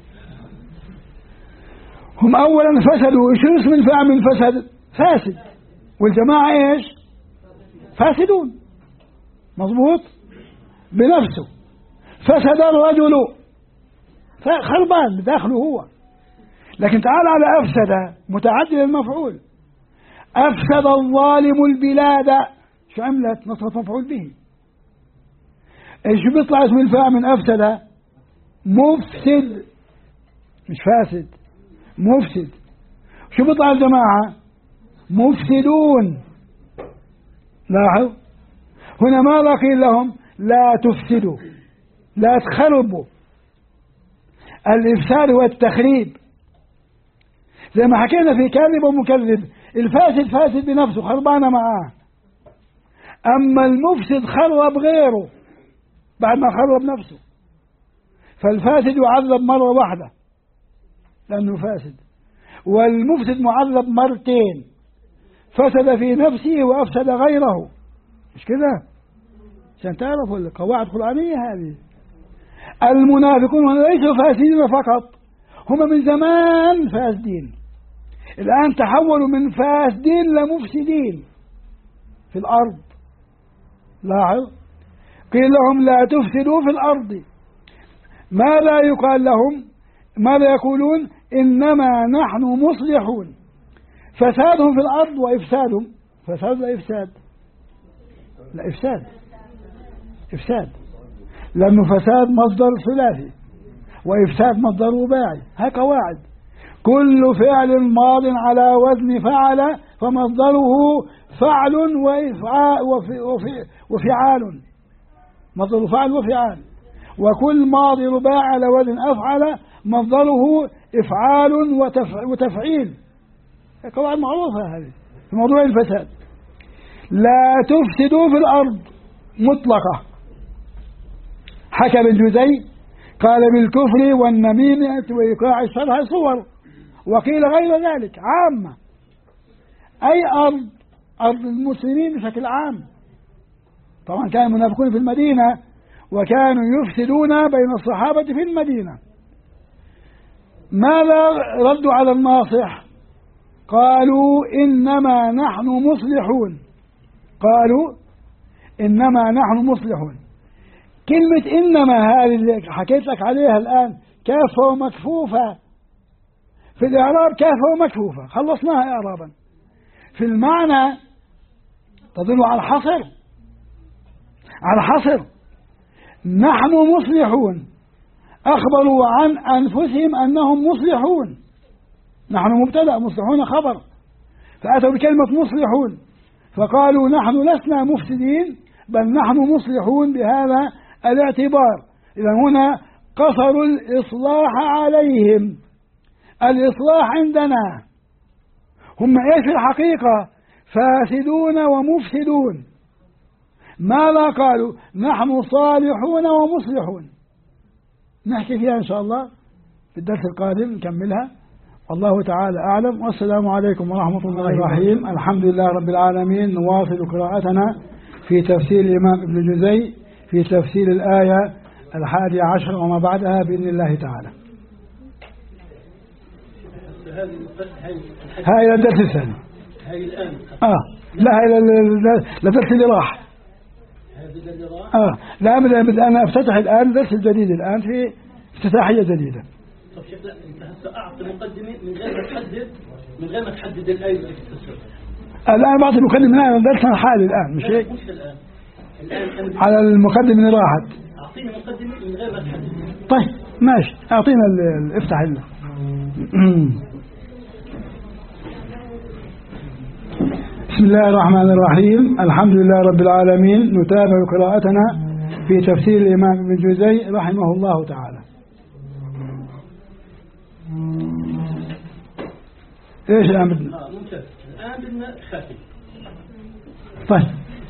هم أولا فسدوا. إيش اسم الفاعل من فسد؟ فاسد. والجماعة إيش؟ فاسدون. مضبوط؟ بنفسه. فسد الرجل، خربان بداخله هو. لكن تعال على أفسد متعدد المفعول. أفسد الظالم البلاد، شو عملت؟ نصبت مفعول به. إيش بيطلع اسم الفاعل من أفسد؟ مفسد، مش فاسد، مفسد. شو بيطلع الجماعة؟ مفسدون. لاحظ هنا ماذا قيل لهم؟ لا تفسدوا، لا تخربوا. الإفساد هو التخريب، زي ما حكينا في كاذب ومكذب. الفاسد فاسد بنفسه، خربانة معاه. أما المفسد خرب غيره بعد ما خرب نفسه. فالفاسد يعذب مرة واحدة لأنه فاسد، والمفسد معذب مرتين، فسد في نفسه وأفسد غيره. مش كده؟ عشان تعرفوا القواعد القرآنية هذه. المنافقون ليسوا فاسدين فقط، هم من زمان فاسدين، الآن تحولوا من فاسدين لمفسدين في الأرض. لاحظ قيل لهم لا تفسدوا في الأرض. ماذا يقال لهم؟ ماذا يقولون؟ إنما نحن مصلحون. فسادهم في الأرض وإفسادهم، فساد لا إفساد، لا إفساد، إفساد، لأنه فساد مصدر ثلاثي وإفساد مصدر رباعي. هاي قواعد. كل فعل ماض على وزن فعل فمصدره فعل وفعال، مصدر فعل وفعال. وكل ماضي رباع على وزن أفعل مصدره إفعال وتفعيل. قواعد معروفة هذه في موضوع الفساد. لا تفسدوا في الأرض مطلقة. حكى ابن جزي قال بالكفر والنميمة وإيقاع الشرع صور، وقيل غير ذلك عامة، أي أرض المسلمين بشكل عام. طبعا كان المنافقون في المدينة وكانوا يفسدون بين الصحابة في المدينة. ماذا ردوا على الناصح؟ قالوا إنما نحن مصلحون. قالوا إنما نحن مصلحون. كلمة إنما هذه اللي حكيت لك عليها الآن كافة ومكفوفة في الإعراب، كافة ومكفوفة خلصناها إعرابا. في المعنى تدل على الحصر، على الحصر. نحن مصلحون، أخبروا عن أنفسهم أنهم مصلحون. نحن مبتدأ، مصلحون خبر، فأتوا بكلمة مصلحون فقالوا نحن لسنا مفسدين بل نحن مصلحون بهذا الاعتبار. إذا هنا قصروا الإصلاح عليهم. الإصلاح عندنا هم إيش في الحقيقة؟ فاسدون ومفسدون. ماذا قالوا؟ نحن صالحون ومصلحون. نحكي فيها إن شاء الله في الدرس القادم نكملها. والله تعالى أعلم، والسلام عليكم ورحمة الله الرحيم. الحمد لله رب العالمين. نواصل قراءتنا في تفسير الإمام ابن جزي في تفسير الآية 11 وما بعدها بإذن الله تعالى. هاي إلى الدرس الثاني. هاي الآن. لا هاي الدرس اللي راح. لا أنا أفتتح الآن درس الجديد الآن في افتتاحية جديدة. طب شيخ لا أنت هسه أعطي مقدمة من غير ما تحدد الآية اللي تفسرها. الآن بعطي مقدمة من درسنا الحالي الآن مش هيك؟ مش الآن على المقدمة اللي راحت. أعطيني مقدمة من غير ما تحدد. طيب ماشي، أعطينا افتح لنا. بسم الله الرحمن الرحيم. الحمد لله رب العالمين. نتابع قراءتنا في تفسير الإمام ابن جزي رحمه الله تعالى. إيش الآن بدنا؟ ممتاز. الآن بدنا خفي. طيب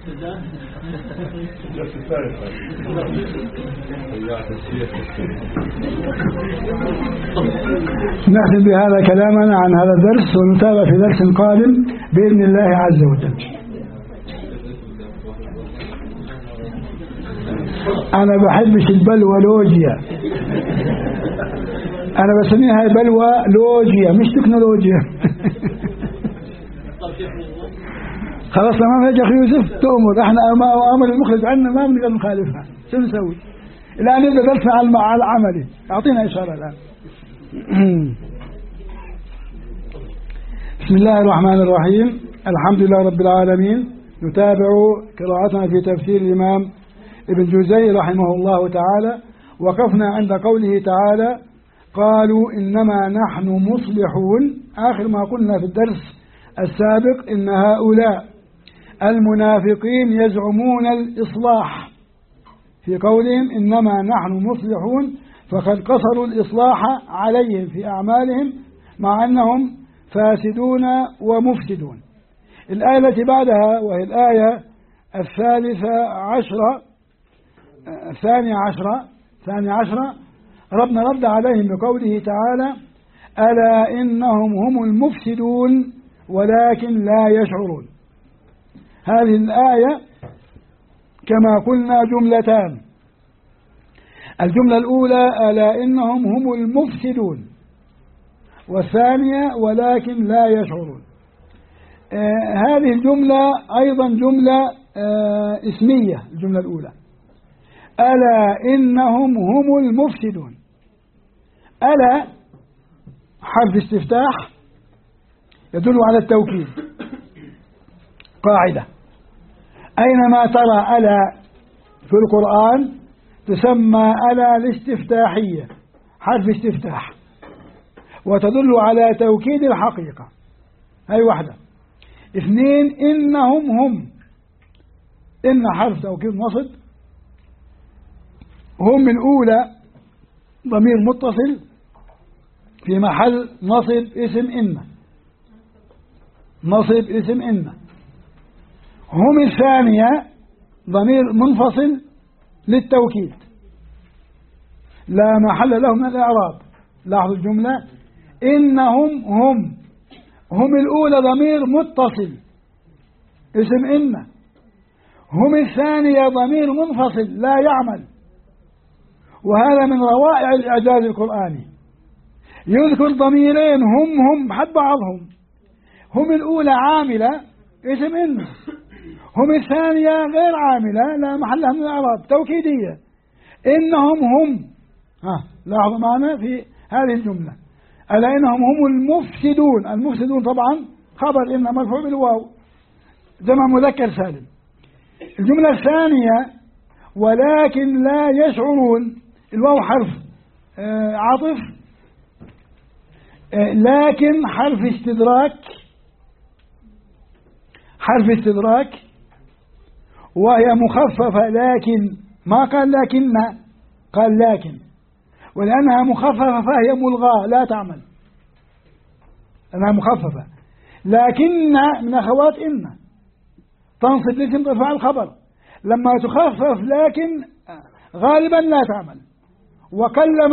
نختم بهذا كلامنا عن هذا الدرس، ونتابع في درس قادم بإذن الله عز وجل. أنا بحبش البلولوجيا، أنا بسميها بلوى لوجيا مش تكنولوجيا. خلاص تمام يا شيخ يوسف، تؤمر. احنا امر المخرج عندنا ما بنقدر نخالفها، شو نسوي؟ الان نبدا درسنا على العملي، اعطينا اشاره الان. بسم الله الرحمن الرحيم، الحمد لله رب العالمين. نتابع قراءتنا في تفسير الامام ابن جوزي رحمه الله تعالى. وقفنا عند قوله تعالى: قالوا انما نحن مصلحون. اخر ما قلنا في الدرس السابق ان هؤلاء المنافقين يزعمون الإصلاح في قولهم إنما نحن مصلحون، فقد قصروا الإصلاح عليهم في أعمالهم مع أنهم فاسدون ومفسدون. الآية التي بعدها وهي الآية الثانية عشرة ربنا رد عليهم بقوله تعالى: ألا إنهم هم المفسدون ولكن لا يشعرون. هذه الآية كما قلنا جملتان. الجملة الأولى: ألا إنهم هم المفسدون، والثانية: ولكن لا يشعرون. هذه الجملة أيضا جملة اسمية. الجملة الأولى: ألا إنهم هم المفسدون. ألا حرف استفتاح يدل على التوكيد. قاعدة: أينما ترى ألا في القرآن تسمى ألا الاستفتاحية، حرف استفتاح، وتدل على توكيد الحقيقة. هاي واحدة. اثنين: إنهم هم. إن حرف توكيد نصب، هم الأولى ضمير متصل في محل نصب اسم إن. نصب اسم إن. هم الثانية ضمير منفصل للتوكيد لا محل له من الإعراب. لاحظوا الجملة: إنهم هم الأولى ضمير متصل اسم إن. هم الثانية ضمير منفصل لا يعمل. وهذا من روائع الإعجاز القرآني، يذكر ضميرين هم حد بعضهم. هم الأولى عاملة اسم إن، هم الثانية غير عاملة لا محل لها من الإعراب توكيدية. إنهم هم. لاحظوا معنا في هذه الجملة: ألا إنهم هم المفسدون. المفسدون طبعا خبر إن مرفوع بالواو جمع مذكر سالم. الجملة الثانية: ولكن لا يشعرون. الواو حرف عطف، لكن حرف استدراك وهي مخففة. لكن ما قال لكن، قال لكن، ولأنها مخففة فهي ملغاة لا تعمل، أنها مخففة. لكن من أخوات إن تنصب الاسم ترفع الخبر. لما تخفف لكن غالبا لا تعمل، وقل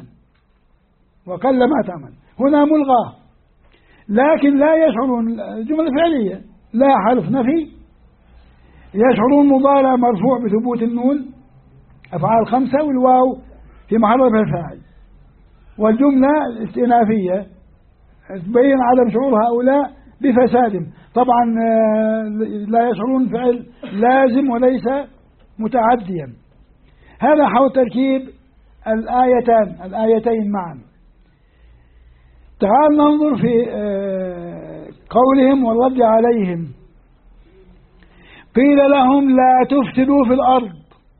ما تعمل هنا ملغاة. لكن لا يشعرون الجملة فعلية، لا حرف نفي، يشعرون مضارع مرفوع بثبوت النون أفعال 5 والواو في محل رفع الفاعل. والجملة الاستئنافية تبين عدم شعور هؤلاء بفساد. طبعا لا يشعرون فعل لازم وليس متعديا. هذا حول تركيب الآيتين معا. تعال ننظر في قولهم والرد عليهم. قيل لهم لا تفسدوا في الأرض.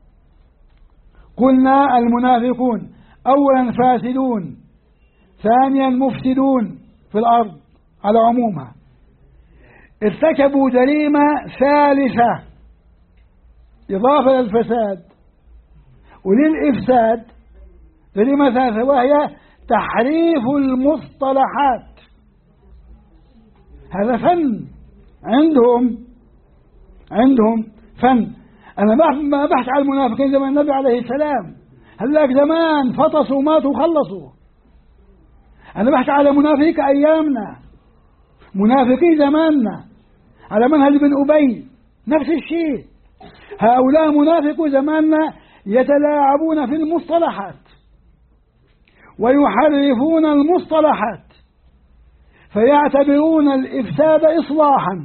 قلنا المنافقون أولا فاسدون، ثانيا مفسدون في الأرض على عمومها. ارتكبوا جريمة ثالثة إضافة للفساد وللإفساد، جريمة ثالثة وهي تحريف المصطلحات. هذا فن عندهم فن. أنا ما بحث على المنافقين زمان النبي عليه السلام، هلاك زمان فطسوا ماتوا وخلصوا. أنا بحث على منافق أيامنا، منافقي زماننا على منهج بن أبي، نفس الشيء. هؤلاء منافقو زماننا يتلاعبون في المصطلحات ويحرفون المصطلحات، فيعتبرون الإفساد إصلاحا.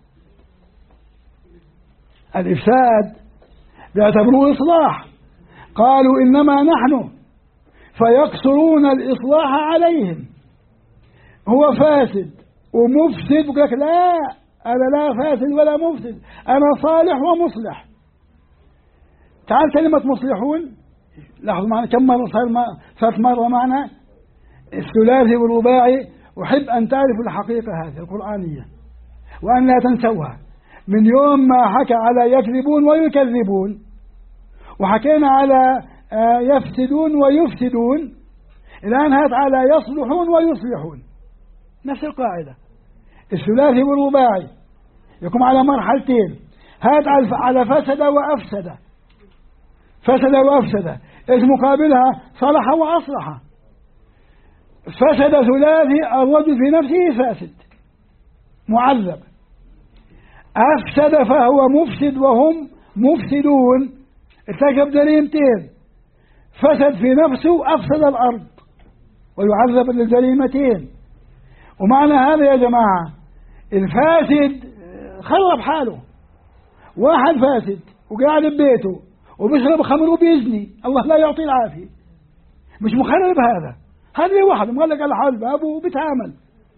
الإفساد يعتبروه إصلاح، قالوا إنما نحن، فيقصرون الإصلاح عليهم. هو فاسد ومفسد، يقول لك لا، أنا لا فاسد ولا مفسد، أنا صالح ومصلح. تعال كلمة مصلحون، لاحظوا معنا كم مرة صارت مرة معنا الثلاثي والرباعي. أحب أن تعرفوا الحقيقة هذه القرآنية وأن لا تنسوها. من يوم ما حكى على يكذبون ويكذبون، وحكينا على يفسدون ويفسدون، الآن هات على يصلحون ويصلحون، نفس القاعدة. الثلاثي والرباعي يقوم على مرحلتين، هات على فسد وأفسد. فسد وأفسد إيش مقابلها؟ صلح وأصلح. فسد ثلاثي، الرجل في نفسه فاسد معذب. أفسد فهو مفسد وهم مفسدون، ارتكب جريمتين، فسد في نفسه، أفسد الأرض ويعذب للجريمتين. ومعنى هذا يا جماعة، الفاسد خرب حاله. واحد فاسد وقاعد ببيته وبيشرب خمر وبيزني، الله لا يعطيه العافية، مش مخرب هذا واحد مغلق على حال بابه وبيتعامل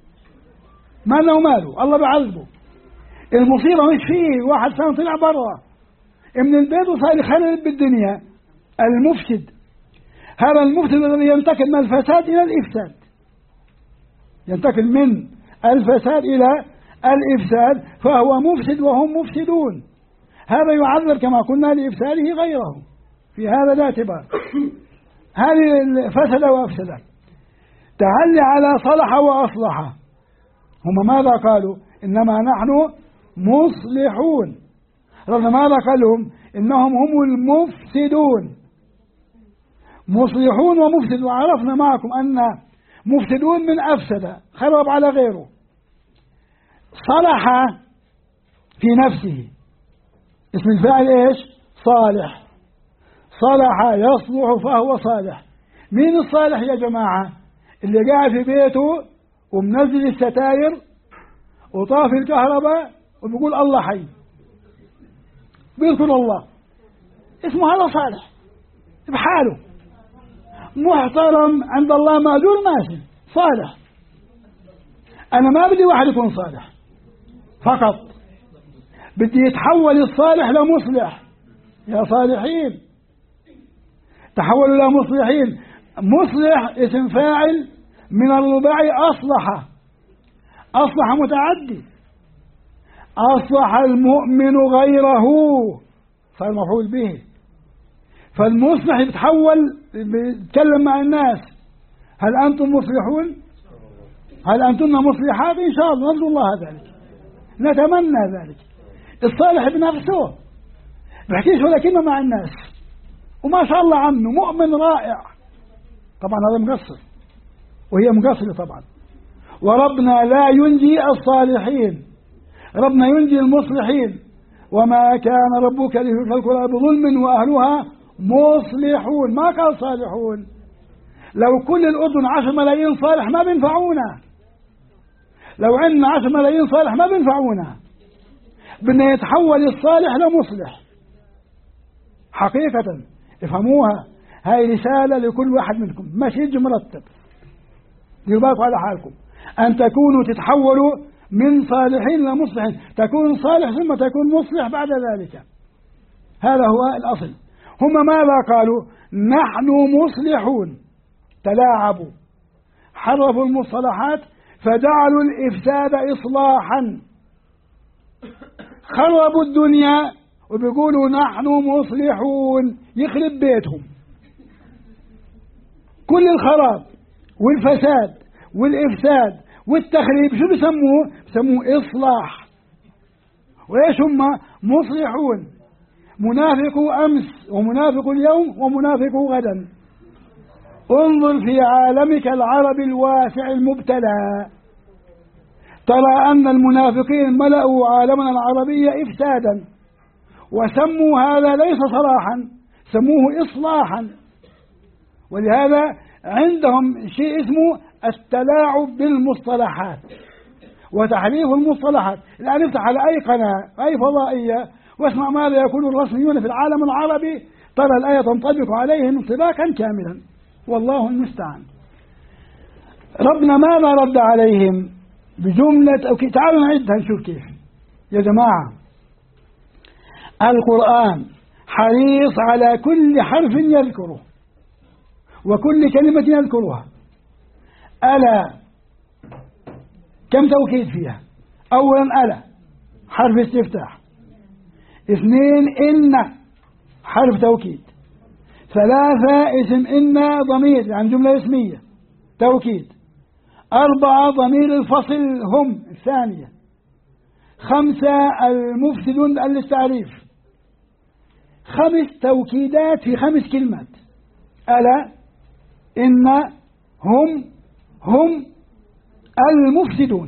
ماله وماله، الله بعذبه. المصيبة مش فيه، واحد ثاني طلع برا من البيت وصار يخرب بالدنيا. المفسد هذا المفسد الذي ينتقل من الفساد إلى الإفساد، ينتقل من الفساد إلى الإفساد، فهو مفسد وهم مفسدون. هذا يعذر كما قلنا لإفساده غيره، في هذا لا اعتبار. هذه فسد وأفسد. تعلي على صلح وأصلح، هم ماذا قالوا؟ إنما نحن مصلحون. رغم ماذا قالهم؟ إنهم هم المفسدون. مصلحون ومفسد، وعرفنا معكم أن مفسدون من أفسد، خرب على غيره. صلح في نفسه، اسم الفاعل إيش؟ صالح. صلح يصلح فهو صالح. مين الصالح يا جماعة؟ اللي قاعد في بيته ومنزل الستاير وطافي الكهرباء وبيقول الله حي، بيذكر الله، اسمه هذا صالح بحاله، محترم عند الله، مأجور ماشي صالح. أنا ما بدي واحد يكون صالح فقط، بدي يتحول الصالح لمصلح. يا صالحين تحولوا إلى مصلحين. مصلح اسم فاعل من الرباعي أصلح. أصلح متعدي، أصلح المؤمن غيره صار مفعول به. فالمصلح يتحول، بيتكلم مع الناس، هل أنتم مصلحون؟ هل أنتم مصلحات؟ إن شاء الله نرجو الله ذلك، نتمنى ذلك. الصالح بنفسه بحكيش ولا كلمة مع الناس، وما شاء الله عنه مؤمن رائع. طبعا هذا مقصر وهي مقصرة طبعا. وربنا لا ينجي الصالحين، ربنا ينجي المصلحين. وما كان ربك ليهلك القرى بظلم وأهلها مصلحون، ما قال صالحون. لو كل الأردن 10 ملايين صالح ما بينفعونا، لو عندنا 10 ملايين صالح ما بينفعونا. بدنا يتحول الصالح لمصلح حقيقة، افهموها. هاي رسالة لكل واحد منكم، ماشي يجي مرتب، ديروا بالكم على حالكم، أن تكونوا تتحولوا من صالحين لمصلحين، تكون صالح ثم تكون مصلح بعد ذلك. هذا هو الأصل. هم ماذا قالوا؟ نحن مصلحون. تلاعبوا، حرفوا المصطلحات فجعلوا الإفساد إصلاحا، خربوا الدنيا وبيقولوا نحن مصلحون، يخرب بيتهم. كل الخراب والفساد والإفساد والتخريب شو بسموه؟ بسموه إصلاح. وإيش هم؟ مصلحون، منافقوا أمس ومنافقوا اليوم ومنافقوا غدا. انظر في عالمك العربي الواسع المبتلى، ترى أن المنافقين ملأوا عالمنا العربي إفسادا، وسموا هذا ليس صلاحا، سموه إصلاحا. ولهذا عندهم شيء اسمه التلاعب بالمصطلحات وتحريف المصطلحات. الآن افتح على أي قناة أي فضائية واسمع ماذا يقول الرسميون في العالم العربي، ترى الآية تنطبق عليهم انطباقا كاملا، والله المستعان. ربنا ماذا رد عليهم؟ بجملة أو تعالوا نعدها نشوف كيف. يا جماعة، القرآن حريص على كل حرف يذكره وكل كلمة يذكرها. ألا كم توكيد فيها؟ أولا ألا حرف استفتاح، اثنين إن حرف توكيد، ثلاثة اسم إن ضمير يعني جملة اسمية توكيد، أربعة ضمير الفصل هم الثانية، خمسة المفسدون للتعريف، خمس توكيدات في خمس كلمات: ألا إن هم المفسدون.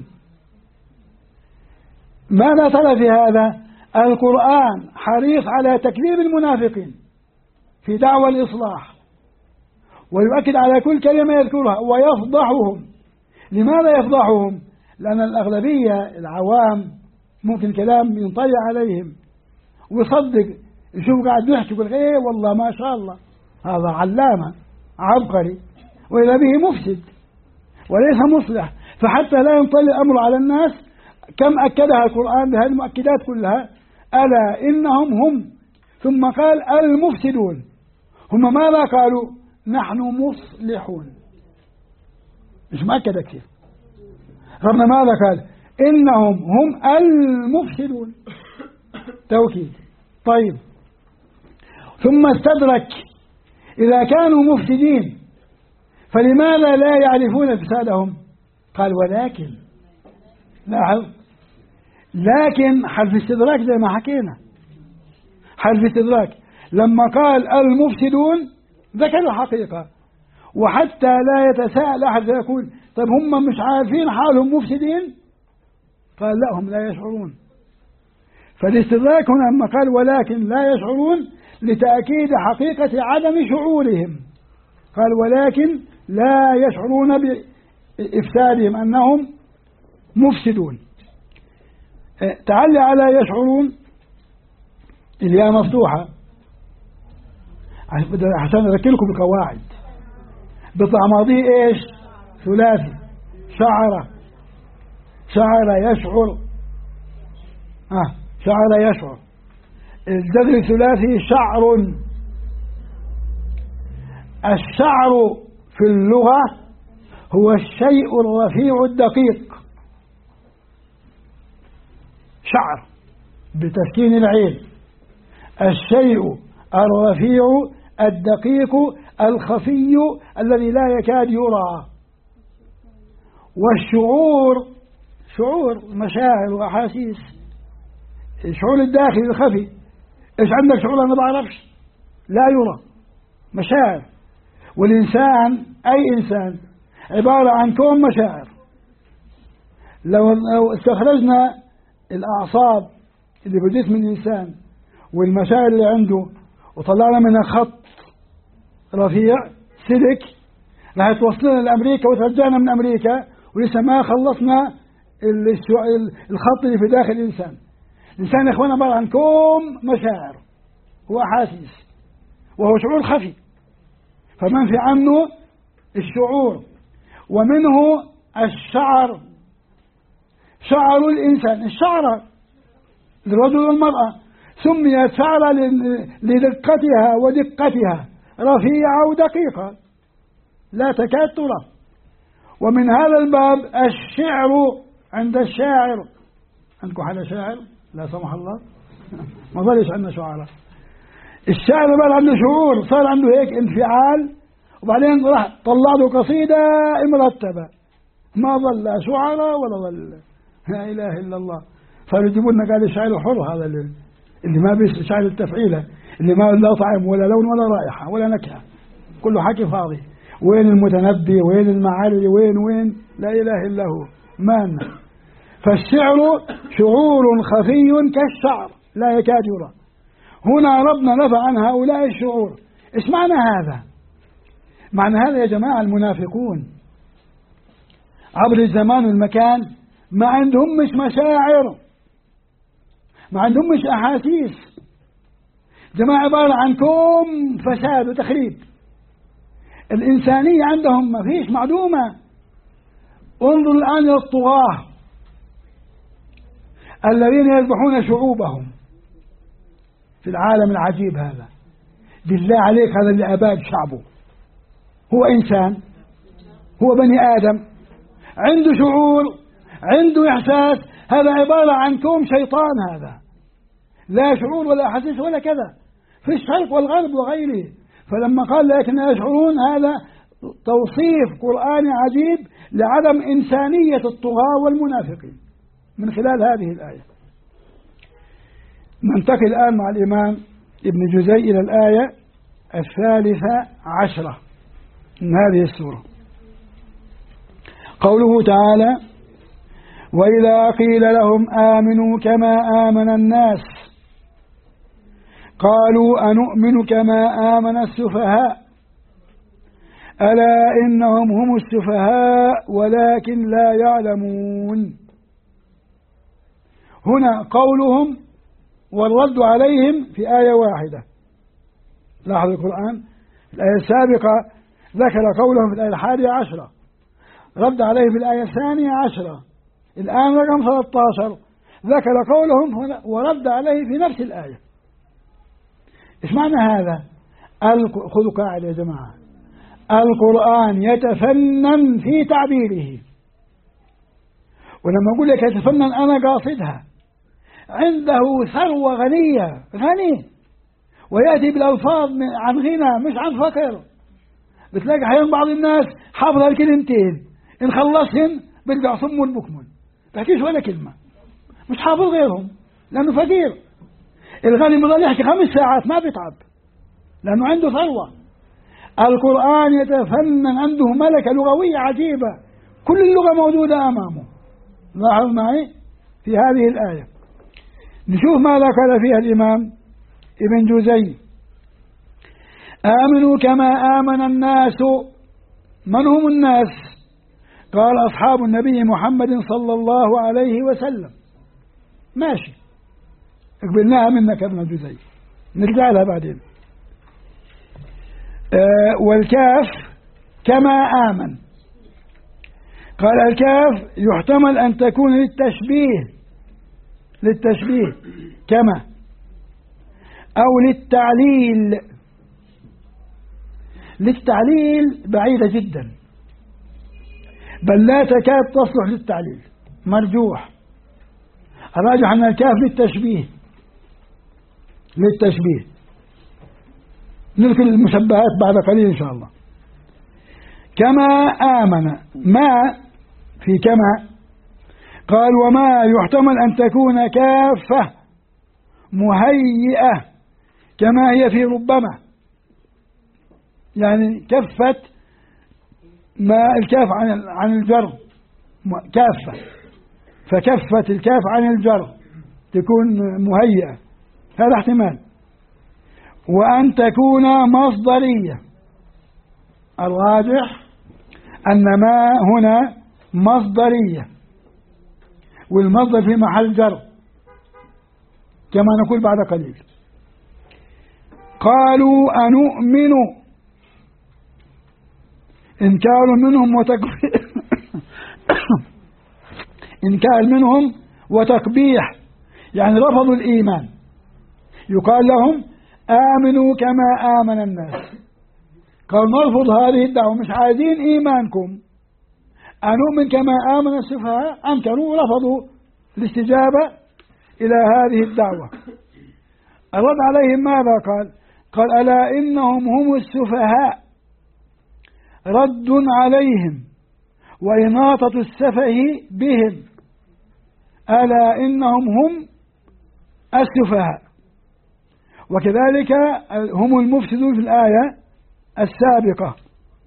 ماذا ترى في هذا؟ القرآن حريص على تكذيب المنافقين في دعوى الإصلاح، ويؤكد على كل كلمة يذكرها ويفضحهم. لماذا يفضحهم؟ لأن الأغلبية العوام ممكن كلام ينطلع عليهم ويصدق، يشوف قاعد يحكي يقول إيه والله ما شاء الله هذا علامة عبقري، وإذا به مفسد وليس مصلح. فحتى لا ينطلع الأمر على الناس كم أكدها القرآن بهذه المؤكدات كلها: ألا إنهم هم، ثم قال المفسدون. هم ماذا قالوا؟ نحن مصلحون، مش مؤكدة كثير. ربنا ماذا قال؟ إنهم هم المفسدون توكيد. طيب، ثم استدرك: إذا كانوا مفسدين فلماذا لا يعرفون فسادهم؟ قال ولكن، لاحظ، لكن حرف استدراك زي ما حكينا، حرف استدراك لما قال المفسدون ذكر الحقيقة، وحتى لا يتساءل أحد فيقول طيب هم مش عارفين حالهم مفسدين؟ قال لا، هم لا يشعرون. فالاستدراك هنا لما قال ولكن لا يشعرون لتأكيد حقيقة عدم شعورهم، قال ولكن لا يشعرون بإفسادهم أنهم مفسدون. تعالي على يشعرون، الياء مفتوحة عشان أذكركم بقواعد. بطلع ماضيه إيش؟ ثلاثي، شعر، شعر يشعر، شعر يشعر. الجذر الثلاثي شعر. الشعر في اللغة هو الشيء الرفيع الدقيق، شعر بتسكين العين، الشيء الرفيع الدقيق الخفي الذي لا يكاد يرى. والشعور شعور مشاعر وأحاسيس، الشعور الداخلي الخفي. إيش عندك شعور أنا بعرفش؟ لا يرى، مشاعر. والإنسان أي إنسان عبارة عن كون مشاعر. لو استخرجنا الأعصاب اللي بجسم الإنسان والمشاعر اللي عنده وطلعنا منها خط رفيع سلك، راح توصلنا لأمريكا وترجعنا من أمريكا ولسه ما خلصنا الخط اللي في داخل الإنسان. الإنسان يا إخوانا عبارة عن كوم مشاعر وأحاسيس، وهو شعور خفي، فمنفي عنه الشعور. ومنه الشعر، شعر الإنسان، الشعر الرجل والمرأة سميت شعر لدقتها ودقتها، رفيعة ودقيقة لا تكاد ترى. ومن هذا الباب الشعر عند الشاعر. عندكم حدا شاعر؟ لا سمح الله ما ظلش عندنا شعراء. الشاعر بقى عنده شعور، صار عنده هيك انفعال وبعدين راح طلع له قصيدة مرتبة، ما ظل لا شعراء ولا ظل، لا إله إلا الله. صاروا يجيبوا لنا قال الشاعر حر، هذا اللي ما بيش شاعر التفعيلة، اللي ما لا طعم ولا لون ولا رائحة ولا نكهة، كله حكي فاضي. وين المتنبي؟ وين المعالي؟ وين؟ لا إله إلا هو. مان. فالشعر شعور خفي كالشعر لا يكاد يرى. هنا ربنا نفى عن هؤلاء الشعور. إيش معنى هذا؟ معنى هذا يا جماعة المنافقون عبر الزمان والمكان ما عندهم مش مشاعر، ما عندهم مش أحاسيس، جماعة عبارة عن كوم فساد وتخريب. الإنسانية عندهم ما فيش، معدومة. انظر الآن إلى الطغاة الذين يذبحون شعوبهم في العالم العجيب هذا. بالله عليك، هذا اللي أباد شعبه هو إنسان، هو بني آدم، عنده شعور، عنده إحساس؟ هذا عبارة عن كوم شيطان، هذا لا شعور ولا أحاسيس ولا كذا، في الشرق والغرب وغيره. فلما قال لكن لا يشعرون، هذا توصيف قرآني عجيب لعدم إنسانية الطغاة والمنافقين من خلال هذه الآية. ننتقل الآن مع الإمام ابن جزي إلى الآية 13 من هذه السورة. قوله تعالى: وإذا قيل لهم آمنوا كما آمن الناس قالوا أنؤمن كما آمن السفهاء ألا إنهم هم السفهاء ولكن لا يعلمون. هنا قولهم والرد عليهم في آية واحدة. لاحظ القرآن الآية السابقة ذكر قولهم في الآية 11، رد عليه في الآية 12، الآن رقم 13 ذكر قولهم ورد عليه في نفس الآية. إيش معنى هذا؟ خذوا قاعدة يا جماعة، القرآن يتفنن في تعبيره، ولما أقول لك يتفنن أنا قاصدها، عنده ثروة غنية، غني، ويأتي بالألفاظ عن غنى مش عن فقر. بتلاقي أحيانا بعض الناس حافظ الكلمتين، إن خلصهن بيرجع صم بكم، تحكيش ولا كلمة، مش حافظ غيرهم لأنه فقير. الغني بيضل يحكي 5 ساعات ما بيتعب لأنه عنده ثروة. القرآن يتفنن، عنده ملكة لغوية عجيبة، كل اللغة موجودة أمامه. لاحظ معي في هذه الآية. نشوف ماذا قال فيها الإمام ابن جزي: آمنوا كما آمن الناس. من هم الناس؟ قال أصحاب النبي محمد صلى الله عليه وسلم. ماشي، قبلناها منك يا ابن جزي، نرجع لها بعدين. والكاف كما آمن. قال الكاف يحتمل أن تكون للتشبيه كما، أو للتعليل بعيدة جدا، بل لا تكاد تصلح للتعليل، مرجوح. الراجح أن الكاف للتشبيه. نذكر المشبهات بعد قليل إن شاء الله. كما آمن، ما في كما. قال وما يحتمل أن تكون كافة مهيئة كما هي في ربما، يعني كفت ما الكاف عن الجر كافة، فكفت الكاف عن الجر تكون مهيئة، هذا احتمال. وأن تكون مصدرية، الراجح أن ما هنا مصدرية، والمصدر في محل جر كما نقول بعد قليل. قالوا أنؤمن، إنكار منهم وتكبيح إنكار منهم وتقبيح، يعني رفضوا الإيمان. يقال لهم آمنوا كما آمن الناس، قالوا نرفض هذه الدعوة، مش عايزين إيمانكم. أنؤمن كما آمن السفهاء، أنكروا ورفضوا الاستجابة إلى هذه الدعوة. الرد عليهم ماذا قال؟ قال ألا إنهم هم السفهاء، رد عليهم وإناطة السفه بهم، ألا إنهم هم السفهاء. وكذلك هم المفسدون في الآية السابقة.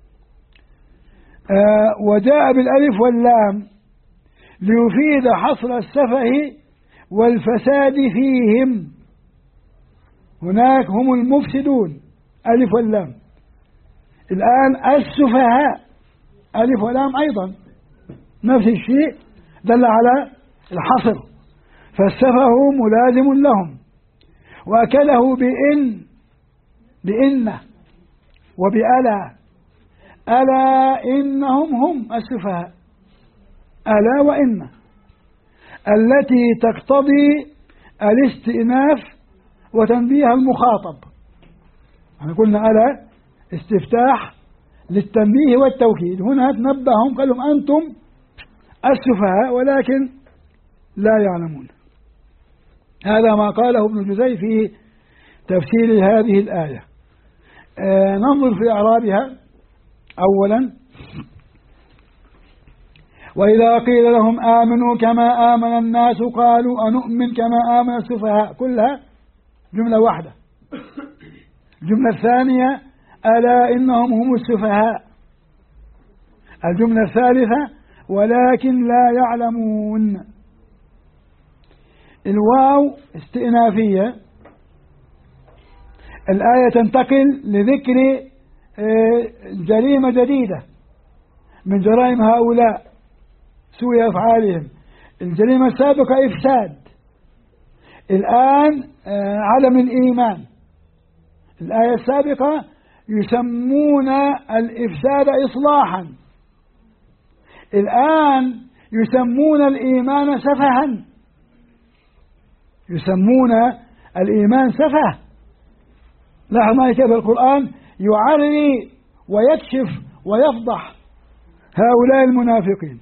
وجاء بالألف واللام ليفيد حصر السفه والفساد فيهم. هناك هم المفسدون ألف واللام، الآن السفهاء ألف واللام أيضا نفس الشيء، دل على الحصر، فالسفه ملازم لهم. وأكله بإن وبألا، ألا إنهم هم السفهاء، ألا وإن التي تقتضي الاستئناف وتنبيه المخاطب. احنا قلنا ألا استفتاح للتنبيه والتوكيد، هنا تنبههم قال لهم أنتم السفهاء ولكن لا يعلمون. هذا ما قاله ابن جزي في تفسير هذه الآية. ننظر في أعرابها. أولا: وإذا قيل لهم آمنوا كما آمن الناس قالوا أنؤمن كما آمن السفهاء، كلها جملة واحدة. الجملة الثانية: ألا إنهم هم السفهاء. الجملة الثالثة: ولكن لا يعلمون. الواو استئنافية. الآية تنتقل لذكر جريمة جديدة من جرائم هؤلاء، سوء أفعالهم. الجريمة السابقة إفساد، الآن عدم الإيمان. الآية السابقة يسمون الإفساد إصلاحا، الآن يسمون الإيمان سفها، يسمون الإيمان سفه. لاحظ معي كيف القرآن يعري ويكشف ويفضح هؤلاء المنافقين.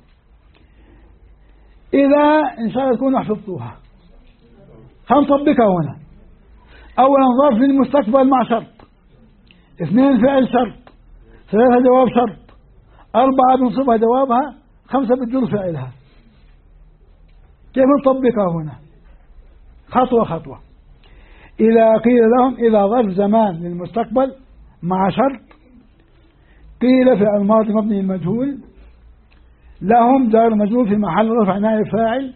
إذا إن شاء الله تكونوا حفظتوها هنطبقها هنا. أولا ظرف للمستقبل مع شرط، 2 فعل شرط، 3 جواب شرط، 4 بنصبها جوابها، 5 بتجر فعلها. كيف نطبقها هنا؟ خطوة خطوة. إذا قيل لهم، إذا ظرف زمان للمستقبل مع شرط، قيل فعل ماضي مبني المجهول، لهم جار مجهول في محل رفع نائب فاعل.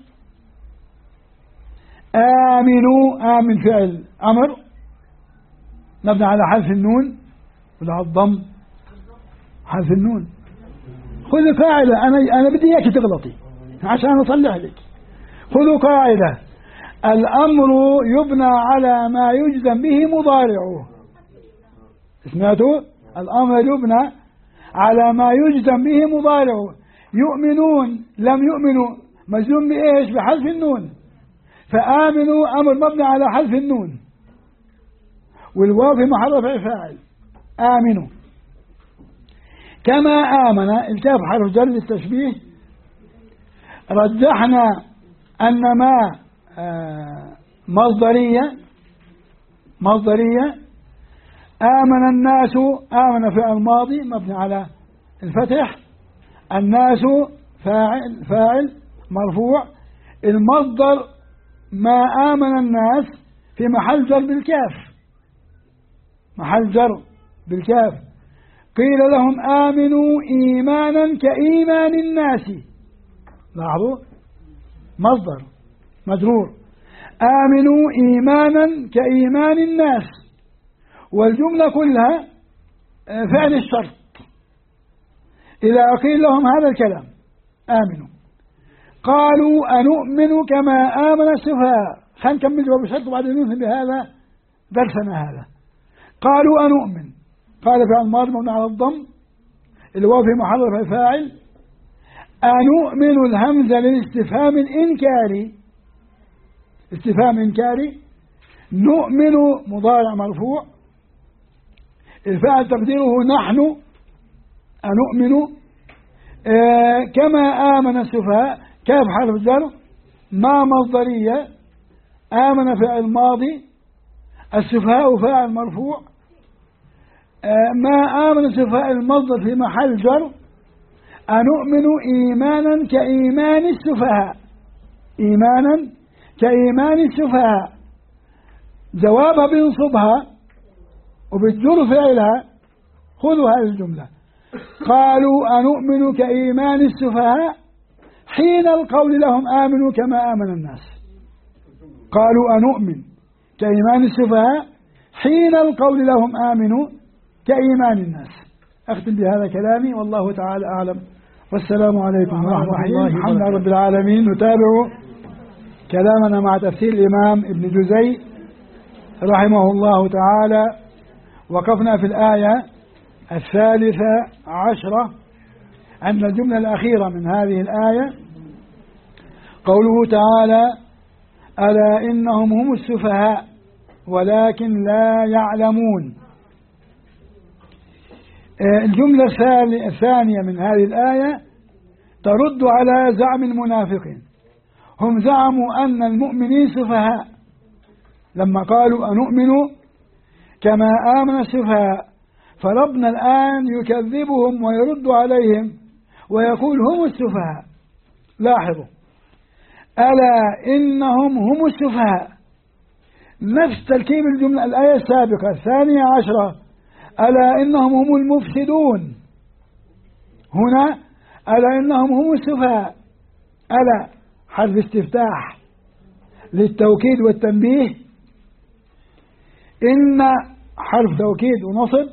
آمنوا، آمن فعل أمر مبني على حذف النون ولا على الضم؟ حذف النون. خذوا قاعدة، أنا بدي إياك تغلطي عشان أصلح لك. خذوا قاعدة: الأمر يبنى على ما يجزم به مضارعه. سمعتوا؟ الأمر يبنى على ما يجزم به مضارعه. يؤمنون لم يؤمنوا مجزوم بإيش؟ بحذف النون، فآمنوا أمر مبني على حذف النون، والواو في محل رفع فاعل. آمنوا كما آمن، الكاف حرف جر للتشبيه. رجحنا أن ما مصدرية. آمن الناس، آمن فعل ماضي مبني على الفتح، الناس فاعل مرفوع، المصدر ما آمن الناس في محل جر بالكاف، محل جر بالكاف. قيل لهم آمنوا إيمانا كإيمان الناس، لاحظوا مصدر مجرور، آمنوا إيمانا كإيمان الناس، والجملة كلها فعل الشرط. إذا قيل لهم هذا الكلام آمنوا، قالوا أنؤمن كما آمن السفهاء. خلينا نكمل جواب الشرط وبعدين ننهي بهذا درسنا هذا. قالوا أنؤمن، قال فعل ماضي مبني على الضم، الواو في محل رفع فاعل. أنؤمن الهمزة للاستفهام الإنكاري، استفهام إنكاري. نؤمن مضارع مرفوع، الفاعل تقديره نحن، أنؤمن كما آمن السفهاء، كاف حرف جر، ما مصدرية، آمن فعل ماضي، السفهاء فاعل مرفوع، ما آمن السفهاء المصدر في محل جر، أنؤمن إيمانا كإيمان السفهاء، إيمانا كإيمان السفهاء، جوابها بينصبها وبتجر فعلها. خذوا هذه الجملة، قالوا أنؤمن كإيمان السفهاء حين القول لهم آمنوا كما آمن الناس. قالوا أنؤمن كإيمان السفهاء حين القول لهم آمنوا كإيمان الناس. أختم بهذا كلامي والله تعالى أعلم، والسلام عليكم ورحمة الله وبركاته. الحمد لله رب العالمين. نتابع كلامنا مع تفسير الإمام ابن جزي رحمه الله تعالى. وقفنا في الآية 13 عند الجملة الأخيرة من هذه الآية، قوله تعالى: ألا إنهم هم السفهاء ولكن لا يعلمون. الجملة الثانية من هذه الآية ترد على زعم المنافقين. هم زعموا أن المؤمنين سفهاء لما قالوا أنؤمن كما آمن السفهاء، فربنا الآن يكذبهم ويرد عليهم ويقول هم السفهاء. لاحظوا، ألا إنهم هم السفهاء، نفس تركيب الجملة الآية السابقة 12. ألا إنهم هم المفسدون، هنا ألا إنهم هم السفهاء. ألا حرف استفتاح للتوكيد والتنبيه، إن حرف توكيد ونصب،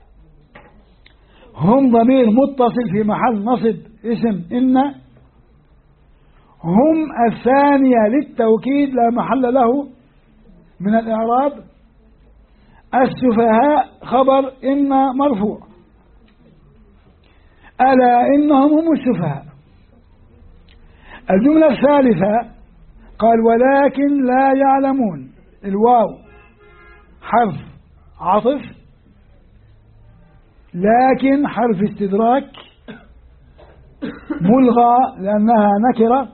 هم ضمير متصل في محل نصب اسم إن، هم الثانية للتوكيد لا محل له من الإعراب، السفهاء خبر إن مرفوع. ألا إنهم هم السفهاء. الجملة الثالثة قال ولكن لا يعلمون، الواو حرف عطف، لكن حرف استدراك ملغى لأنها نكرة،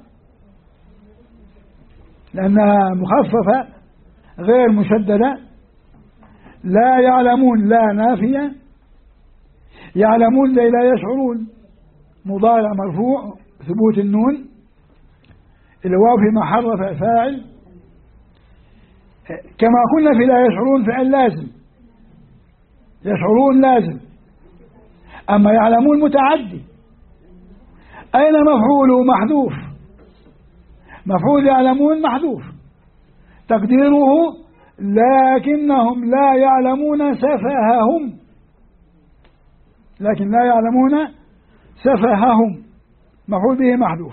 لأنها مخففة غير مشددة. لا يعلمون لا نافية، يعلمون لا يشعرون مضارع مرفوع ثبوت النون، الواو في محل فاعل. كما قلنا في لا يشعرون فعل لازم، يشعرون لازم، أما يعلمون متعدي. أين مفعوله؟ محذوف. مفعول يعلمون محذوف، تقديره لكنهم لا يعلمون سفههم، لكن لا يعلمون سفههم، مفعول به محذوف.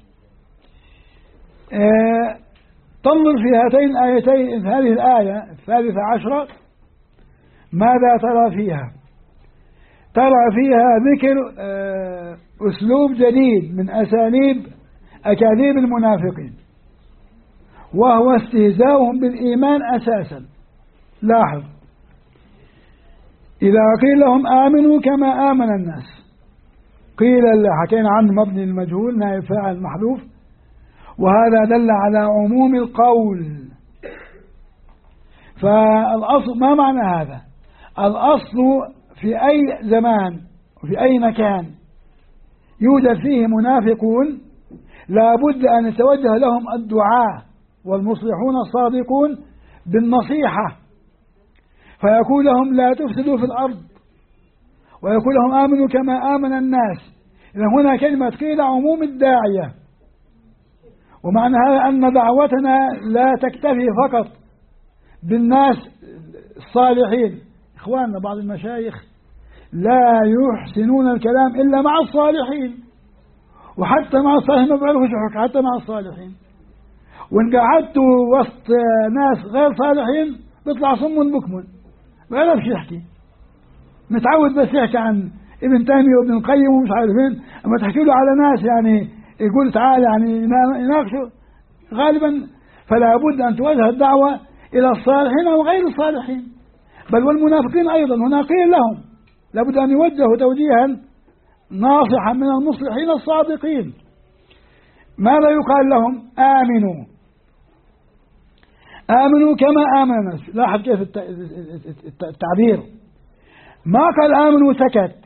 تنظر في هاتين الآيتين، هذه الآية 13 ماذا ترى فيها؟ ترى فيها ذكر أسلوب جديد من أساليب أكاذيب المنافقين، وهو استهزاؤهم بالإيمان أساسا. لاحظ، إذا قيل لهم آمنوا كما آمن الناس، قيل اللي حكينا عنه مبني المجهول نائب فاعل محذوف، وهذا دل على عموم القول. فالأصل ما معنى هذا؟ الأصل في أي زمان وفي أي مكان يوجد فيه منافقون لا بد أن يتوجه لهم الدعاة والمصلحون الصادقون بالنصيحة، فيقول لهم لا تفسدوا في الأرض، ويقول لهم آمنوا كما آمن الناس. إذا هنا كلمة قيل عموم الداعية، ومعنى هذا أن دعوتنا لا تكتفي فقط بالناس الصالحين. إخواننا بعض المشايخ لا يحسنون الكلام إلا مع الصالحين، وحتى مع الصالحين ما بيعرفوا يحكوا، حتى مع الصالحين. وإن قعدتوا وسط ناس غير صالحين بيطلع صم بكم، ما بيعرفش يحكي، متعود بس يحكي عن ابن تيمية وابن القيم ومش عارفين. أما تحكي له على ناس يعني يقول تعالى يعني يناقشوا غالبا. فلا بد أن توجه الدعوة إلى الصالحين وغير الصالحين، بل والمنافقين أيضا. هنا قيل لهم لابد أن يوجهوا توجيها ناصحا من المصلحين الصادقين. ماذا يقال لهم؟ آمنوا، آمنوا كما آمن الناس. لاحظ كيف التعبير، ما قال آمنوا وسكت.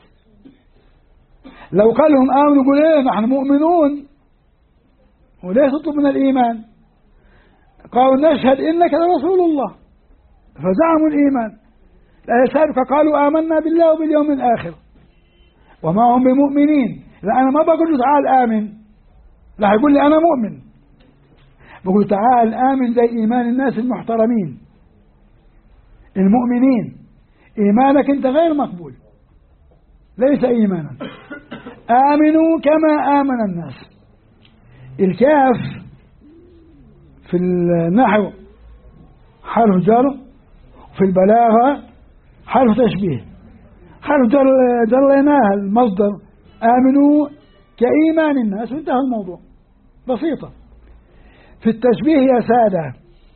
لو قال لهم آمنوا يقول إيه نحن مؤمنون، وليس تطلب من الإيمان. قالوا نشهد إنك لرسول الله فزعموا الإيمان. الآية السابقة قالوا آمنا بالله وباليوم الآخر وما هم بمؤمنين. لا أنا ما بقول له تعال آمن، لا يقول لي أنا مؤمن، بقول تعال آمن زي إيمان الناس المحترمين المؤمنين. إيمانك أنت غير مقبول، ليس إيمانا. آمنوا كما آمن الناس. الكاف في النحو حرف جر، في البلاغة حرف تشبيه. حرف جر جريناها المصدر آمنوا كإيمان الناس وانتهى الموضوع، بسيطة. في التشبيه يا سادة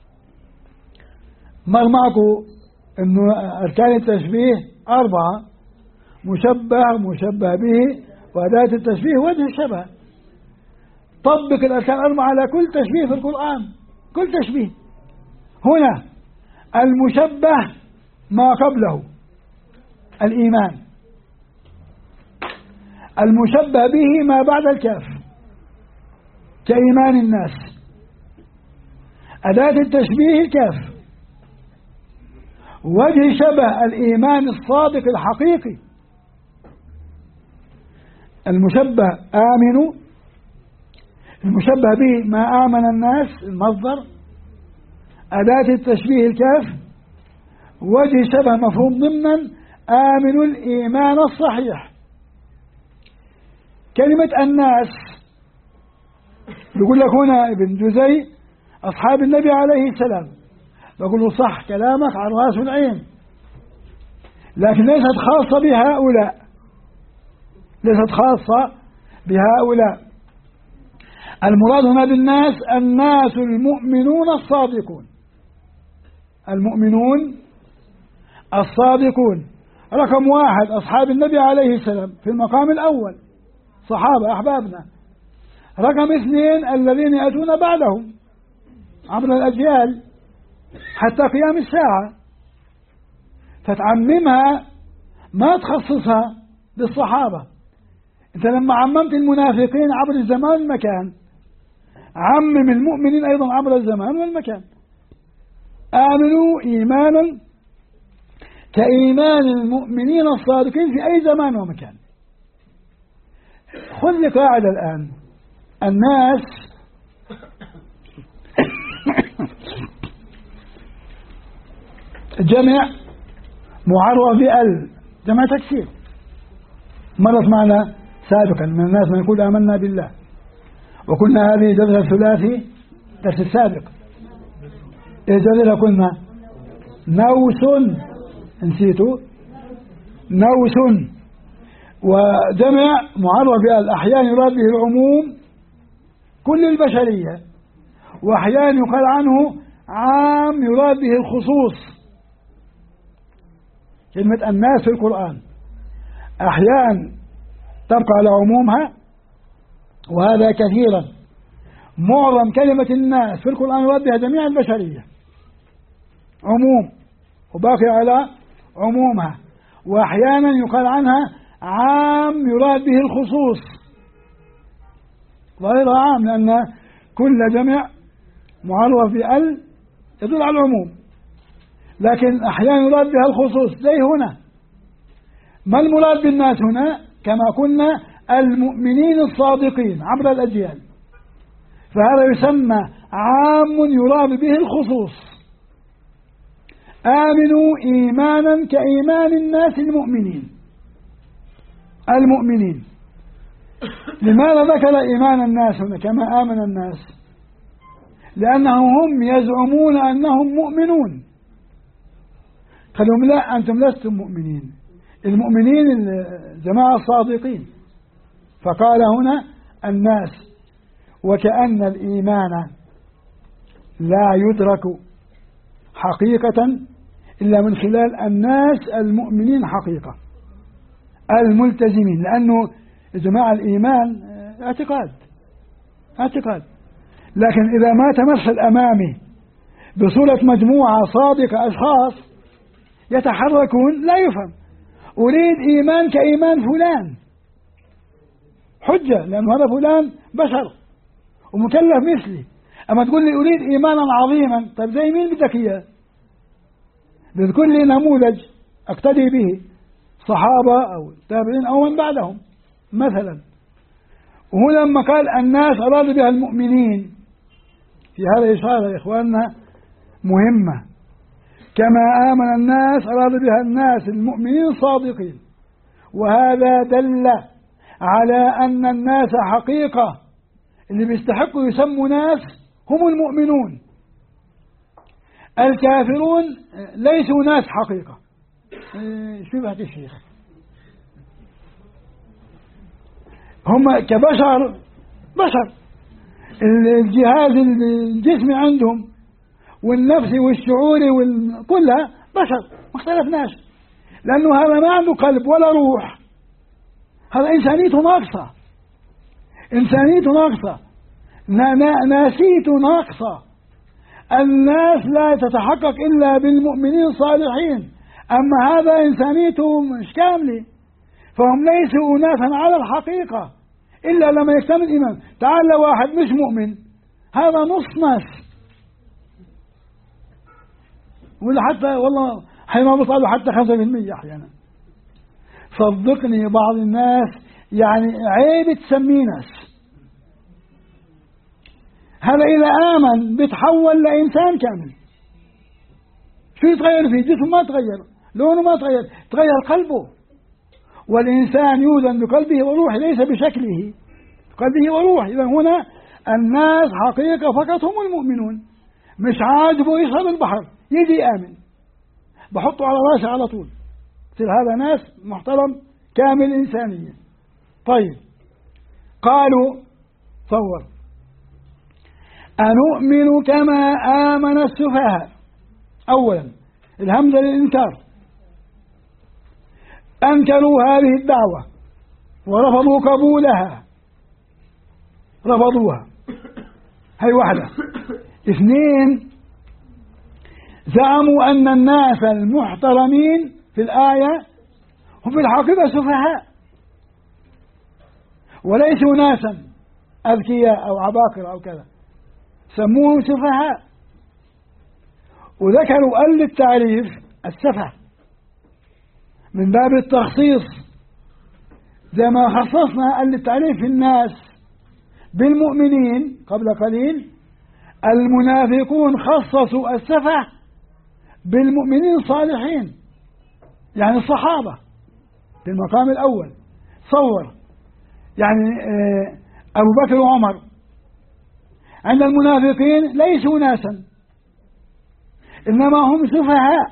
مر معكم أنه أركان التشبيه 4: مشبه، مشبه به، وأداة التشبيه، وجه الشبه. طبق الأركان 4 على كل تشبيه في القرآن، كل تشبيه. هنا المشبه ما قبله الإيمان، المشبه به ما بعد الكاف كإيمان الناس. أداة التشبيه الكاف. وجه شبه الإيمان الصادق الحقيقي. المشبه آمنوا، المشبه به ما آمن الناس المصدر، أداة التشبيه الكاف، وجه شبه مفهوم ضمنا آمنوا الإيمان الصحيح. كلمة الناس يقول لك هنا ابن جزي أصحاب النبي عليه السلام، بقول له صح كلامك على رأس العين، لكن ليست خاصة بهؤلاء، ليست خاصة بهؤلاء. المراد هنا بالناس الناس المؤمنون الصادقون، المؤمنون الصادقون. رقم 1 أصحاب النبي عليه السلام في المقام الأول، صحابة أحبابنا. رقم 2 الذين يأتون بعدهم عبر الأجيال حتى قيام الساعة. فتعممها ما تخصصها بالصحابة. أنت لما عممت المنافقين عبر الزمان والمكان، عمم المؤمنين أيضا عبر الزمان والمكان. آمنوا إيمانا كإيمان المؤمنين الصادقين في أي زمان ومكان. خذ لي قاعدة الآن. الناس جمع معرف بال، جمع تكسير. مرت معنا سابقا من الناس من يقول آمنا بالله، وقلنا هذه جذر الثلاثي درس السابق. إيه جذر؟ قلنا نوس، نسيتوا نوس. وجمع معرف بال أحيانا يراد به العموم كل البشرية، وأحيانا يقال عنه عام يراد به الخصوص. كلمة الناس في القرآن أحيانا تبقى على عمومها، وهذا كثيرا. معظم كلمة الناس في القرآن يراد بها جميع البشرية، عموم وباقي على عمومها. وأحيانا يقال عنها عام يراد به الخصوص، ظاهر عام لأن كل جمع معرف بال يدل على العموم، لكن أحيانا يراد بها الخصوص. زي هنا ما المراد بالناس هنا؟ كما قلنا المؤمنين الصادقين عبر الأجيال، فهذا يسمى عام يراد به الخصوص. آمنوا إيمانا كإيمان الناس المؤمنين. المؤمنين لماذا ذكر إيمان الناس هنا كما آمن الناس؟ لأنهم هم يزعمون أنهم مؤمنون. قال لهم لا، أنتم لستم مؤمنين، المؤمنين الجماعة الصادقين. فقال هنا الناس، وكأن الإيمان لا يدرك حقيقة إلا من خلال الناس المؤمنين حقيقة الملتزمين. لأنه جماعة الإيمان اعتقاد، لكن إذا ما تمثل أمامي بصورة مجموعة صادقة أشخاص يتحركون لا يفهم. أريد إيمان كإيمان فلان، حجة، لأن هذا فلان بشر ومكلف مثلي. أما تقول لي أريد إيمانا عظيما، طيب زي مين بدك إياه؟ بذكر لي نموذج أقتدي به، صحابة أو تابعين أو من بعدهم مثلا. وهنا لما قال الناس أراد بها المؤمنين، في هذا إشارة يا إخواننا مهمة. كما آمن الناس أراد بها الناس المؤمنين الصادقين، وهذا دل على أن الناس حقيقة اللي بيستحقوا يسموا ناس هم المؤمنون. الكافرون ليسوا ناس حقيقة. شبهة الشيخ، هم كبشر، بشر، الجهاز الجسمي عندهم والنفسي والشعوري كلها بشر، ما اختلفناش، لأنه هذا ما عنده قلب ولا روح، هذا إنسانيته ناقصة، إنسانيته ناقصة، ناسيته ناقصة. الناس لا تتحقق إلا بالمؤمنين الصالحين، أما هذا إنسانيته مش كاملة، فهم ليسوا أناسا على الحقيقة إلا لما يكتمل الإيمان. تعال لو واحد مش مؤمن، هذا نص ناس، ولا حتى والله حينما بيطلعوا حتى 5% أحيانا. صدقني بعض الناس يعني عيب تسميه ناس. هذا إذا آمن بيتحول لإنسان كامل. شو يتغير فيه؟ جسمه ما تغير، لونه ما تغير، تغير قلبه. والإنسان يوزن بقلبه وروحه ليس بشكله، قلبه وروحه. إذا هنا الناس حقيقة فقط هم المؤمنون. مش عاجبه يشرب البحر يجي آمن، بحطه على راسه على طول، يصير هذا ناس محترم كامل إنسانية. طيب قالوا صور أنؤمن كما آمن السفهاء. أولا الهمزة للإنكار، أنكروا هذه الدعوة ورفضوا قبولها، رفضوها، هي واحدة. اثنين زعموا أن الناس المحترمين في الآية هم في الحقيقة سفهاء وليسوا ناسا أذكياء أو عباقرة أو كذا، سموهم سفهاء. وذكروا أل التعريف السفه من باب التخصيص، زي ما خصصنا أل التعريف في الناس بالمؤمنين قبل قليل. المنافقون خصصوا السفه بالمؤمنين الصالحين، يعني الصحابة في المقام الأول. صور يعني أبو بكر وعمر عند المنافقين ليسوا ناسا، إنما هم سفهاء.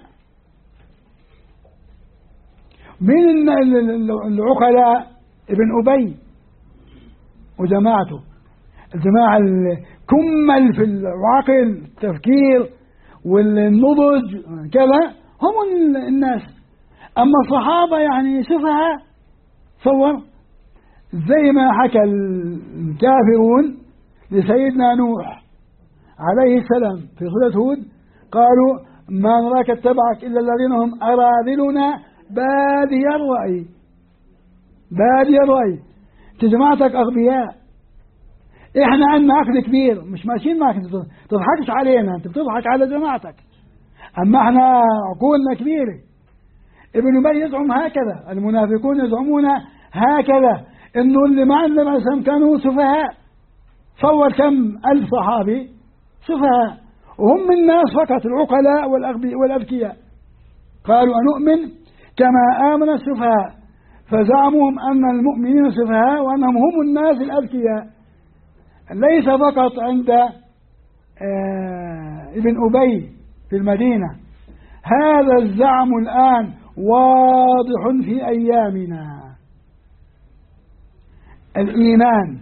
من العقلاء ابن أبي وجماعته، الجماعة الكمل في العقل التفكير والنضج كذا، هم الناس. أما الصحابة يعني سفهاء. صور زي ما حكى الكافرون لسيدنا نوح عليه السلام في سورة هود، قالوا ما نراك اتبعك إلا الذين هم أراذلنا بادي الرأي. بادي الرأي، جماعتك أغبياء، إحنا عندنا عقل كبير، مش ماشيين معك، تضحكش علينا، أنت بتضحك على جماعتك، أما إحنا عقولنا كبيرة. ابن أبي يزعم هكذا، المنافقون يزعمون هكذا، إنه اللي مع النبي عليه السلام كانوا سفهاء. صور كم ألف صحابي سفهاء، وهم الناس فقط العقلاء والأذكياء. قالوا أنؤمن كما آمن السفهاء، فزعمهم أن المؤمنين سفهاء وأنهم هم الناس الأذكياء. ليس فقط عند ابن أبي في المدينة، هذا الزعم الآن واضح في أيامنا. الإيمان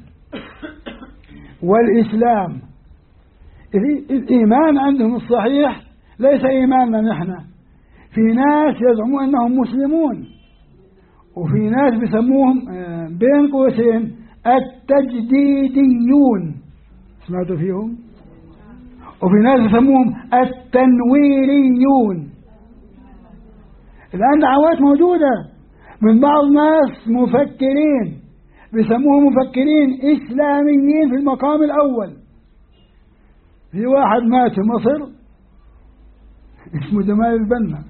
والإسلام، الإيمان عندهم الصحيح ليس إيماننا نحن. في ناس يزعمون أنهم مسلمون، وفي ناس بيسموهم بين قوسين التجديديون، سمعتوا فيهم؟ وفي ناس بيسموهم التنويريون. الآن دعوات موجودة من بعض ناس مفكرين بيسموه مفكرين إسلاميين في المقام الأول. في واحد مات في مصر اسمه جمال البنا،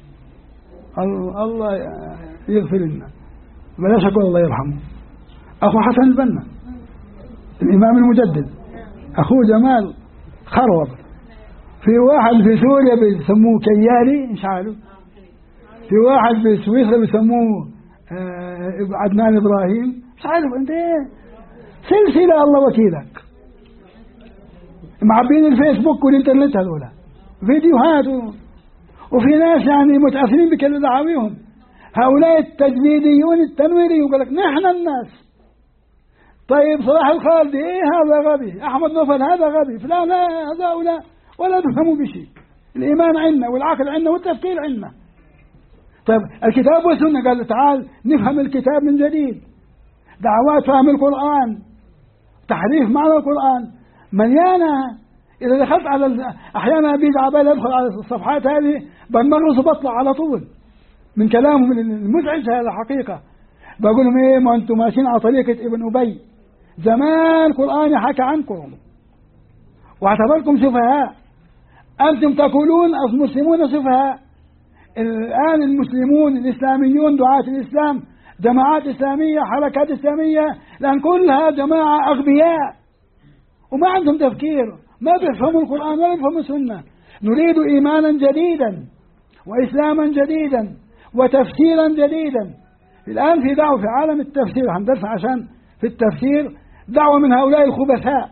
الله يغفر لنا، بلاش أقول الله يرحمه، أخو حسن البنا الإمام المجدد، أخوه جمال خروب. في واحد في سوريا بيسموه كيالي مش عارف، في واحد في سويسرا بيسموه عدنان إبراهيم مش عارف. أنت سلسلة الله وكيلك، معبين الفيسبوك والإنترنت هذولا فيديوهات وفي ناس يعني متأثرين بكل دعاويهم. هؤلاء التجديديون التنويري يقول لك نحن الناس. طيب صلاح الخالدي ايه هذا غبي، احمد نوفل هذا غبي، فلان هؤلاء ولا تفهموا بشيء. الايمان عندنا والعقل عندنا والتفكير عندنا. طيب الكتاب والسنه قال تعال نفهم الكتاب من جديد. دعوات فهم القران، تحريف معنى القران مليانه. اذا دخلت على احيانا بيجي على بالي ادخل على الصفحات هذه بنمغص وبطلع على طول من كلامهم المزعج. هذا حقيقه. بقول لهم ايه، ما انتم ماشيين على طريقه ابن ابي. زمان قرآن حكى عنكم واعتبركم سفهاء. أنتم تقولون المسلمون سفهاء. الآن المسلمون الإسلاميون دعاة الإسلام، جماعات إسلامية، حركات إسلامية، لأن كلها جماعة أغبياء وما عندهم تفكير، ما بيفهموا القرآن ولا بيفهموا السنة. نريد إيمانا جديدا وإسلاما جديدا وتفسيرا جديدا. الآن في دعوة في عالم التفسير، هندرس عشان في التفسير دعوة من هؤلاء الخبثاء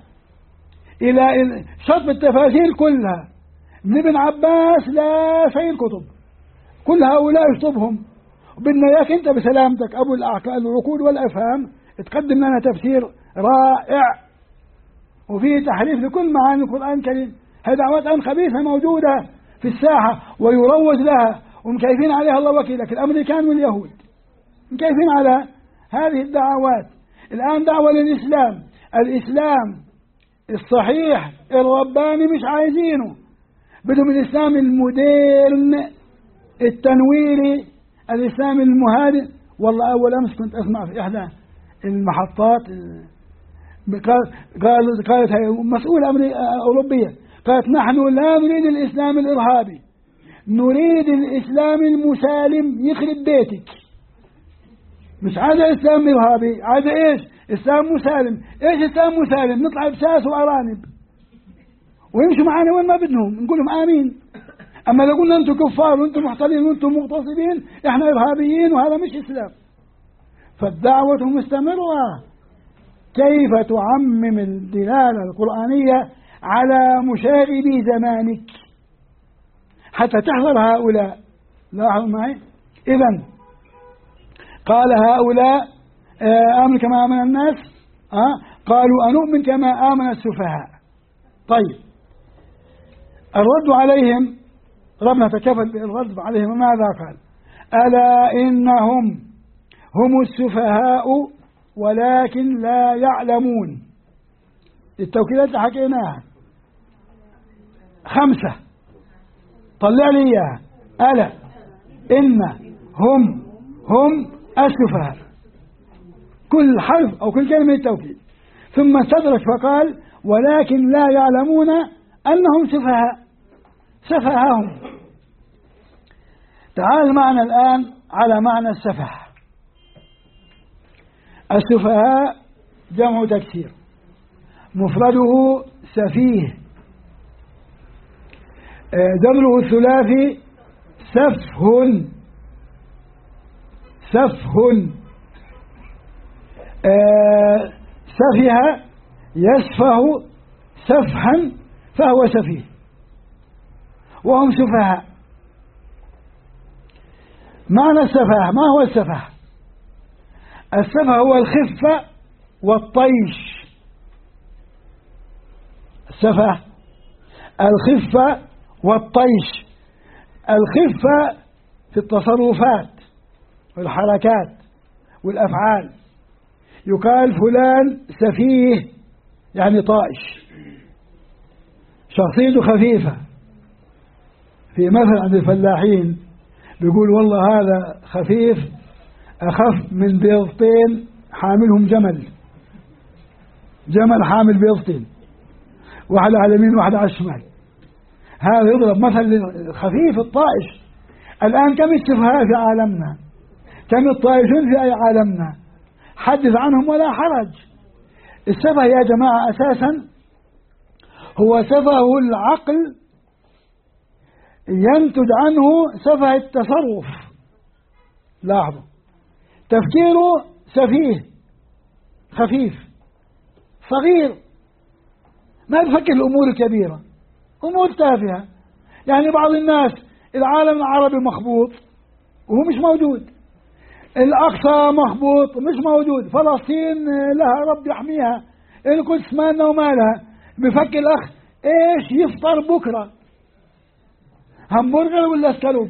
إلى شطب التفاسير كلها من ابن عباس لا سيد الكتب، كل هؤلاء يشطبهم. وبدنا إياك أنت بسلامتك أبو العقول والأفهام تقدم لنا تفسير رائع وفيه تحريف لكل معاني القرآن الكريم. هذه دعوات خبيثة موجودة في الساحة ويروج لها ومكيفين عليها الله وكيلك الأمريكان واليهود، مكيفين على هذه الدعوات. الآن دعوة للإسلام، الإسلام الصحيح الرباني مش عايزينه، بدهم الإسلام المودرن التنويري، الإسلام المهادئ. والله أول أمس كنت أسمع في إحدى المحطات قالت هي مسؤولة أوروبية، قالت نحن لا نريد الإسلام الإرهابي، نريد الإسلام المسالم يخرب بيتك. مش عايزة إسلام إرهابي، عايزة إيش؟ إسلام مسالم. إيش إسلام مسالم؟ نطلع بساس وأرانب ويمشوا معانا وين ما بدهم، نقول لهم آمين. أما لو قلنا أنتم كفار وأنتم محتلين وأنتم مغتصبين إحنا إرهابيين وهذا مش إسلام. فالدعوة مستمرة. كيف تعمم الدلالة القرآنية على مشاغبي زمانك حتى تحذر هؤلاء؟ لاحظوا معي. إذن قال هؤلاء آمن كما آمن الناس، قالوا أنؤمن كما آمن السفهاء. طيب الرد عليهم، ربنا تكفل بالرد عليهم، ماذا قال؟ ألا إنهم هم السفهاء ولكن لا يعلمون. التوكيدات اللي حكيناها 5، طلع لي إياها. ألا إن هم السفهاء، كل حرف أو كل كلمة التوكيد، ثم استدرك فقال ولكن لا يعلمون أنهم سفهاء، سفهاهم. تعال معنا الآن على معنى السفه. السفهاء جمع تكسير، مفرده سفيه، جمعه الثلاثي سفه، سفه. سفه يسفه سفحا فهو سفيه، وهم سفهاء. معنى السفه، ما هو السفه؟ السفه هو الخفة والطيش. السفه الخفة والطيش. الخفة في التصرفات والحركات والأفعال، يقال فلان سفيه يعني طائش، شخصيته خفيفة. في مثل عند الفلاحين بيقول والله هذا خفيف أخف من بيضتين حاملهم جمل حامل بيضتين، واحدة على اليمين واحدة على الشمال. هذا يضرب مثل خفيف الطائش. الآن كم السفهاء في عالمنا، كم الطائشون في عالمنا، حدث عنهم ولا حرج. السفه يا جماعة أساسا هو سفه العقل، ينتج عنه سفه التصرف. لاحظوا، تفكيره سفيه خفيف صغير، ما يفكر الأمور الكبيرة، أمور تافهة. يعني بعض الناس العالم العربي مخبوط وهو مش موجود، الأقصى مخبوط مش موجود، فلسطين لها رب يحميها، القدس مالنا ومالها. بفكر الأخ إيش يفطر بكرة، همبرجر ولا اسكالوب؟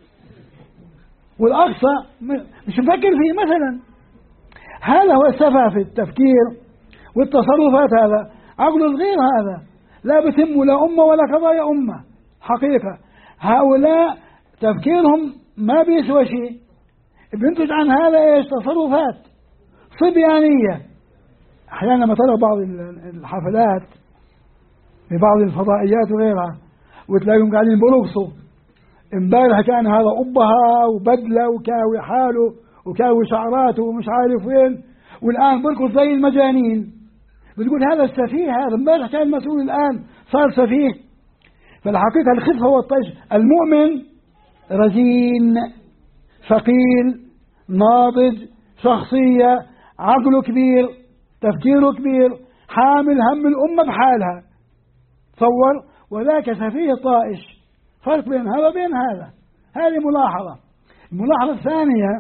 والأقصى مش مفكر فيه مثلا. هذا هو السفه في التفكير والتصرفات. هذا عقل الغير، هذا لا بتم لا أمة ولا قضايا أمة حقيقة. هؤلاء تفكيرهم ما بيسوى شيء، بينتج عن هذا ايش؟ تصرفات صبيانية. أحيانا لما ترى بعض الحفلات في بعض الفضائيات وغيرها وتلاقيهم قاعدين برقصوا، امبارح كان هذا قبها وبدلة وكاوي حاله وكاوي شعراته ومش عارف وين، والآن برقص زي المجانين. بتقول هذا السفيه، هذا امبارح كان مسؤول الآن صار سفيه. فالحقيقة الخفة والطيش. المؤمن رزين ثقيل ناضج، شخصية، عقله كبير، تفكيره كبير، حامل هم الأمة بحالها. تصور، وذاك سفيه طائش. فرق بين هذا وبين هذا. هذه ملاحظة. الملاحظة الثانية،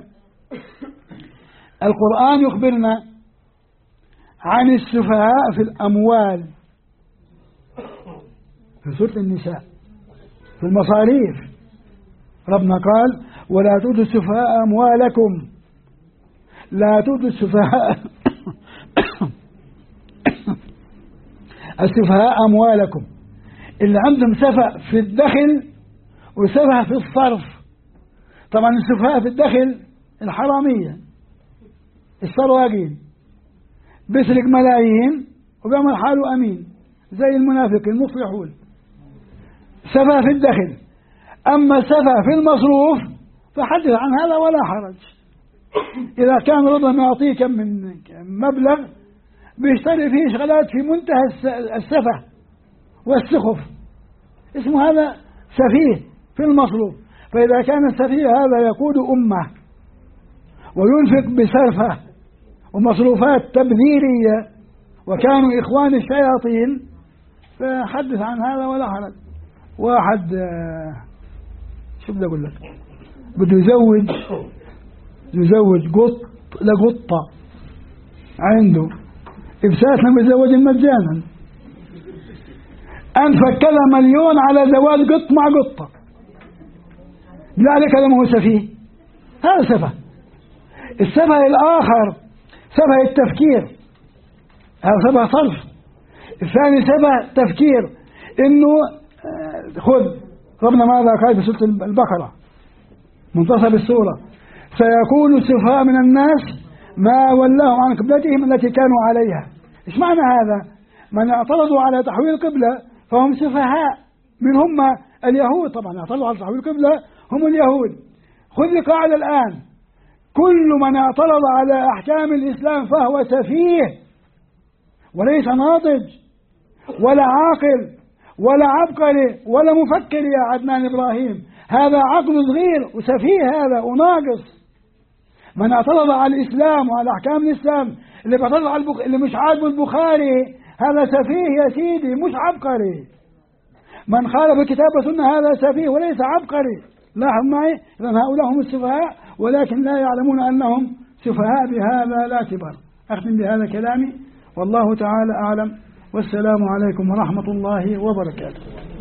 القرآن يخبرنا عن السفهاء في الأموال في سورة النساء في المصاريف. ربنا قال ولا تؤتوا السفهاء أموالكم، لا تؤتوا السفهاء السفهاء أموالكم. اللي عندهم سفه في الدخل وسفه في الصرف. طبعا السفهاء في الدخل الحرامية السرواقين، بيسرق ملايين وبيعمل حاله أمين زي المنافقين المصلحون. سفه في الدخل. أما سفه في المصروف فحدث عن هذا ولا حرج. إذا كان ربما يعطيك من مبلغ بيشتري فيه شغلات في منتهى السفه والسخف، اسمه هذا سفيه في المصروف. فإذا كان السفيه هذا يقود أمة وينفق بسرفة ومصروفات تبذيرية وكانوا إخوان الشياطين فحدث عن هذا ولا حرج. واحد شو بدي أقول لك، بده يزوج قط لقطة عنده، إبساتنا بيزوج مجانا، أنفق كذا مليون على زواج قط مع قطة. ذلك لما هو سفيه، هذا سفه. السفه الآخر سفه التفكير، هذا سفه صرف. الثاني سفه تفكير، إنه خذ ربنا ماذا قال في سورة البقرة منتصف السورة سيكون السفهاء من الناس ما ولاهم عن قبلتهم التي كانوا عليها. إيش معنى هذا؟ من اعترضوا على تحويل القبلة فهم سفهاء، من هم اليهود. طبعا اعترضوا على تحويل القبلة هم اليهود. خذ لي قاعدة الآن، كل من اعترض على أحكام الإسلام فهو سفيه وليس ناضج ولا عاقل ولا عبقري ولا مفكر يا عدنان إبراهيم. هذا عقل صغير وسفيه هذا وناقص. من اعترض على الإسلام وعلى أحكام الإسلام، اللي بيعترض على اللي مش عاجبه البخاري هذا سفيه يا سيدي مش عبقري. من خالف الكتاب والسنة هذا سفيه وليس عبقري. لاحظ معي، إذن هؤلاء هم السفهاء ولكن لا يعلمون أنهم سفهاء بهذا لا كبر. أختم بهذا كلامي والله تعالى أعلم، والسلام عليكم ورحمة الله وبركاته.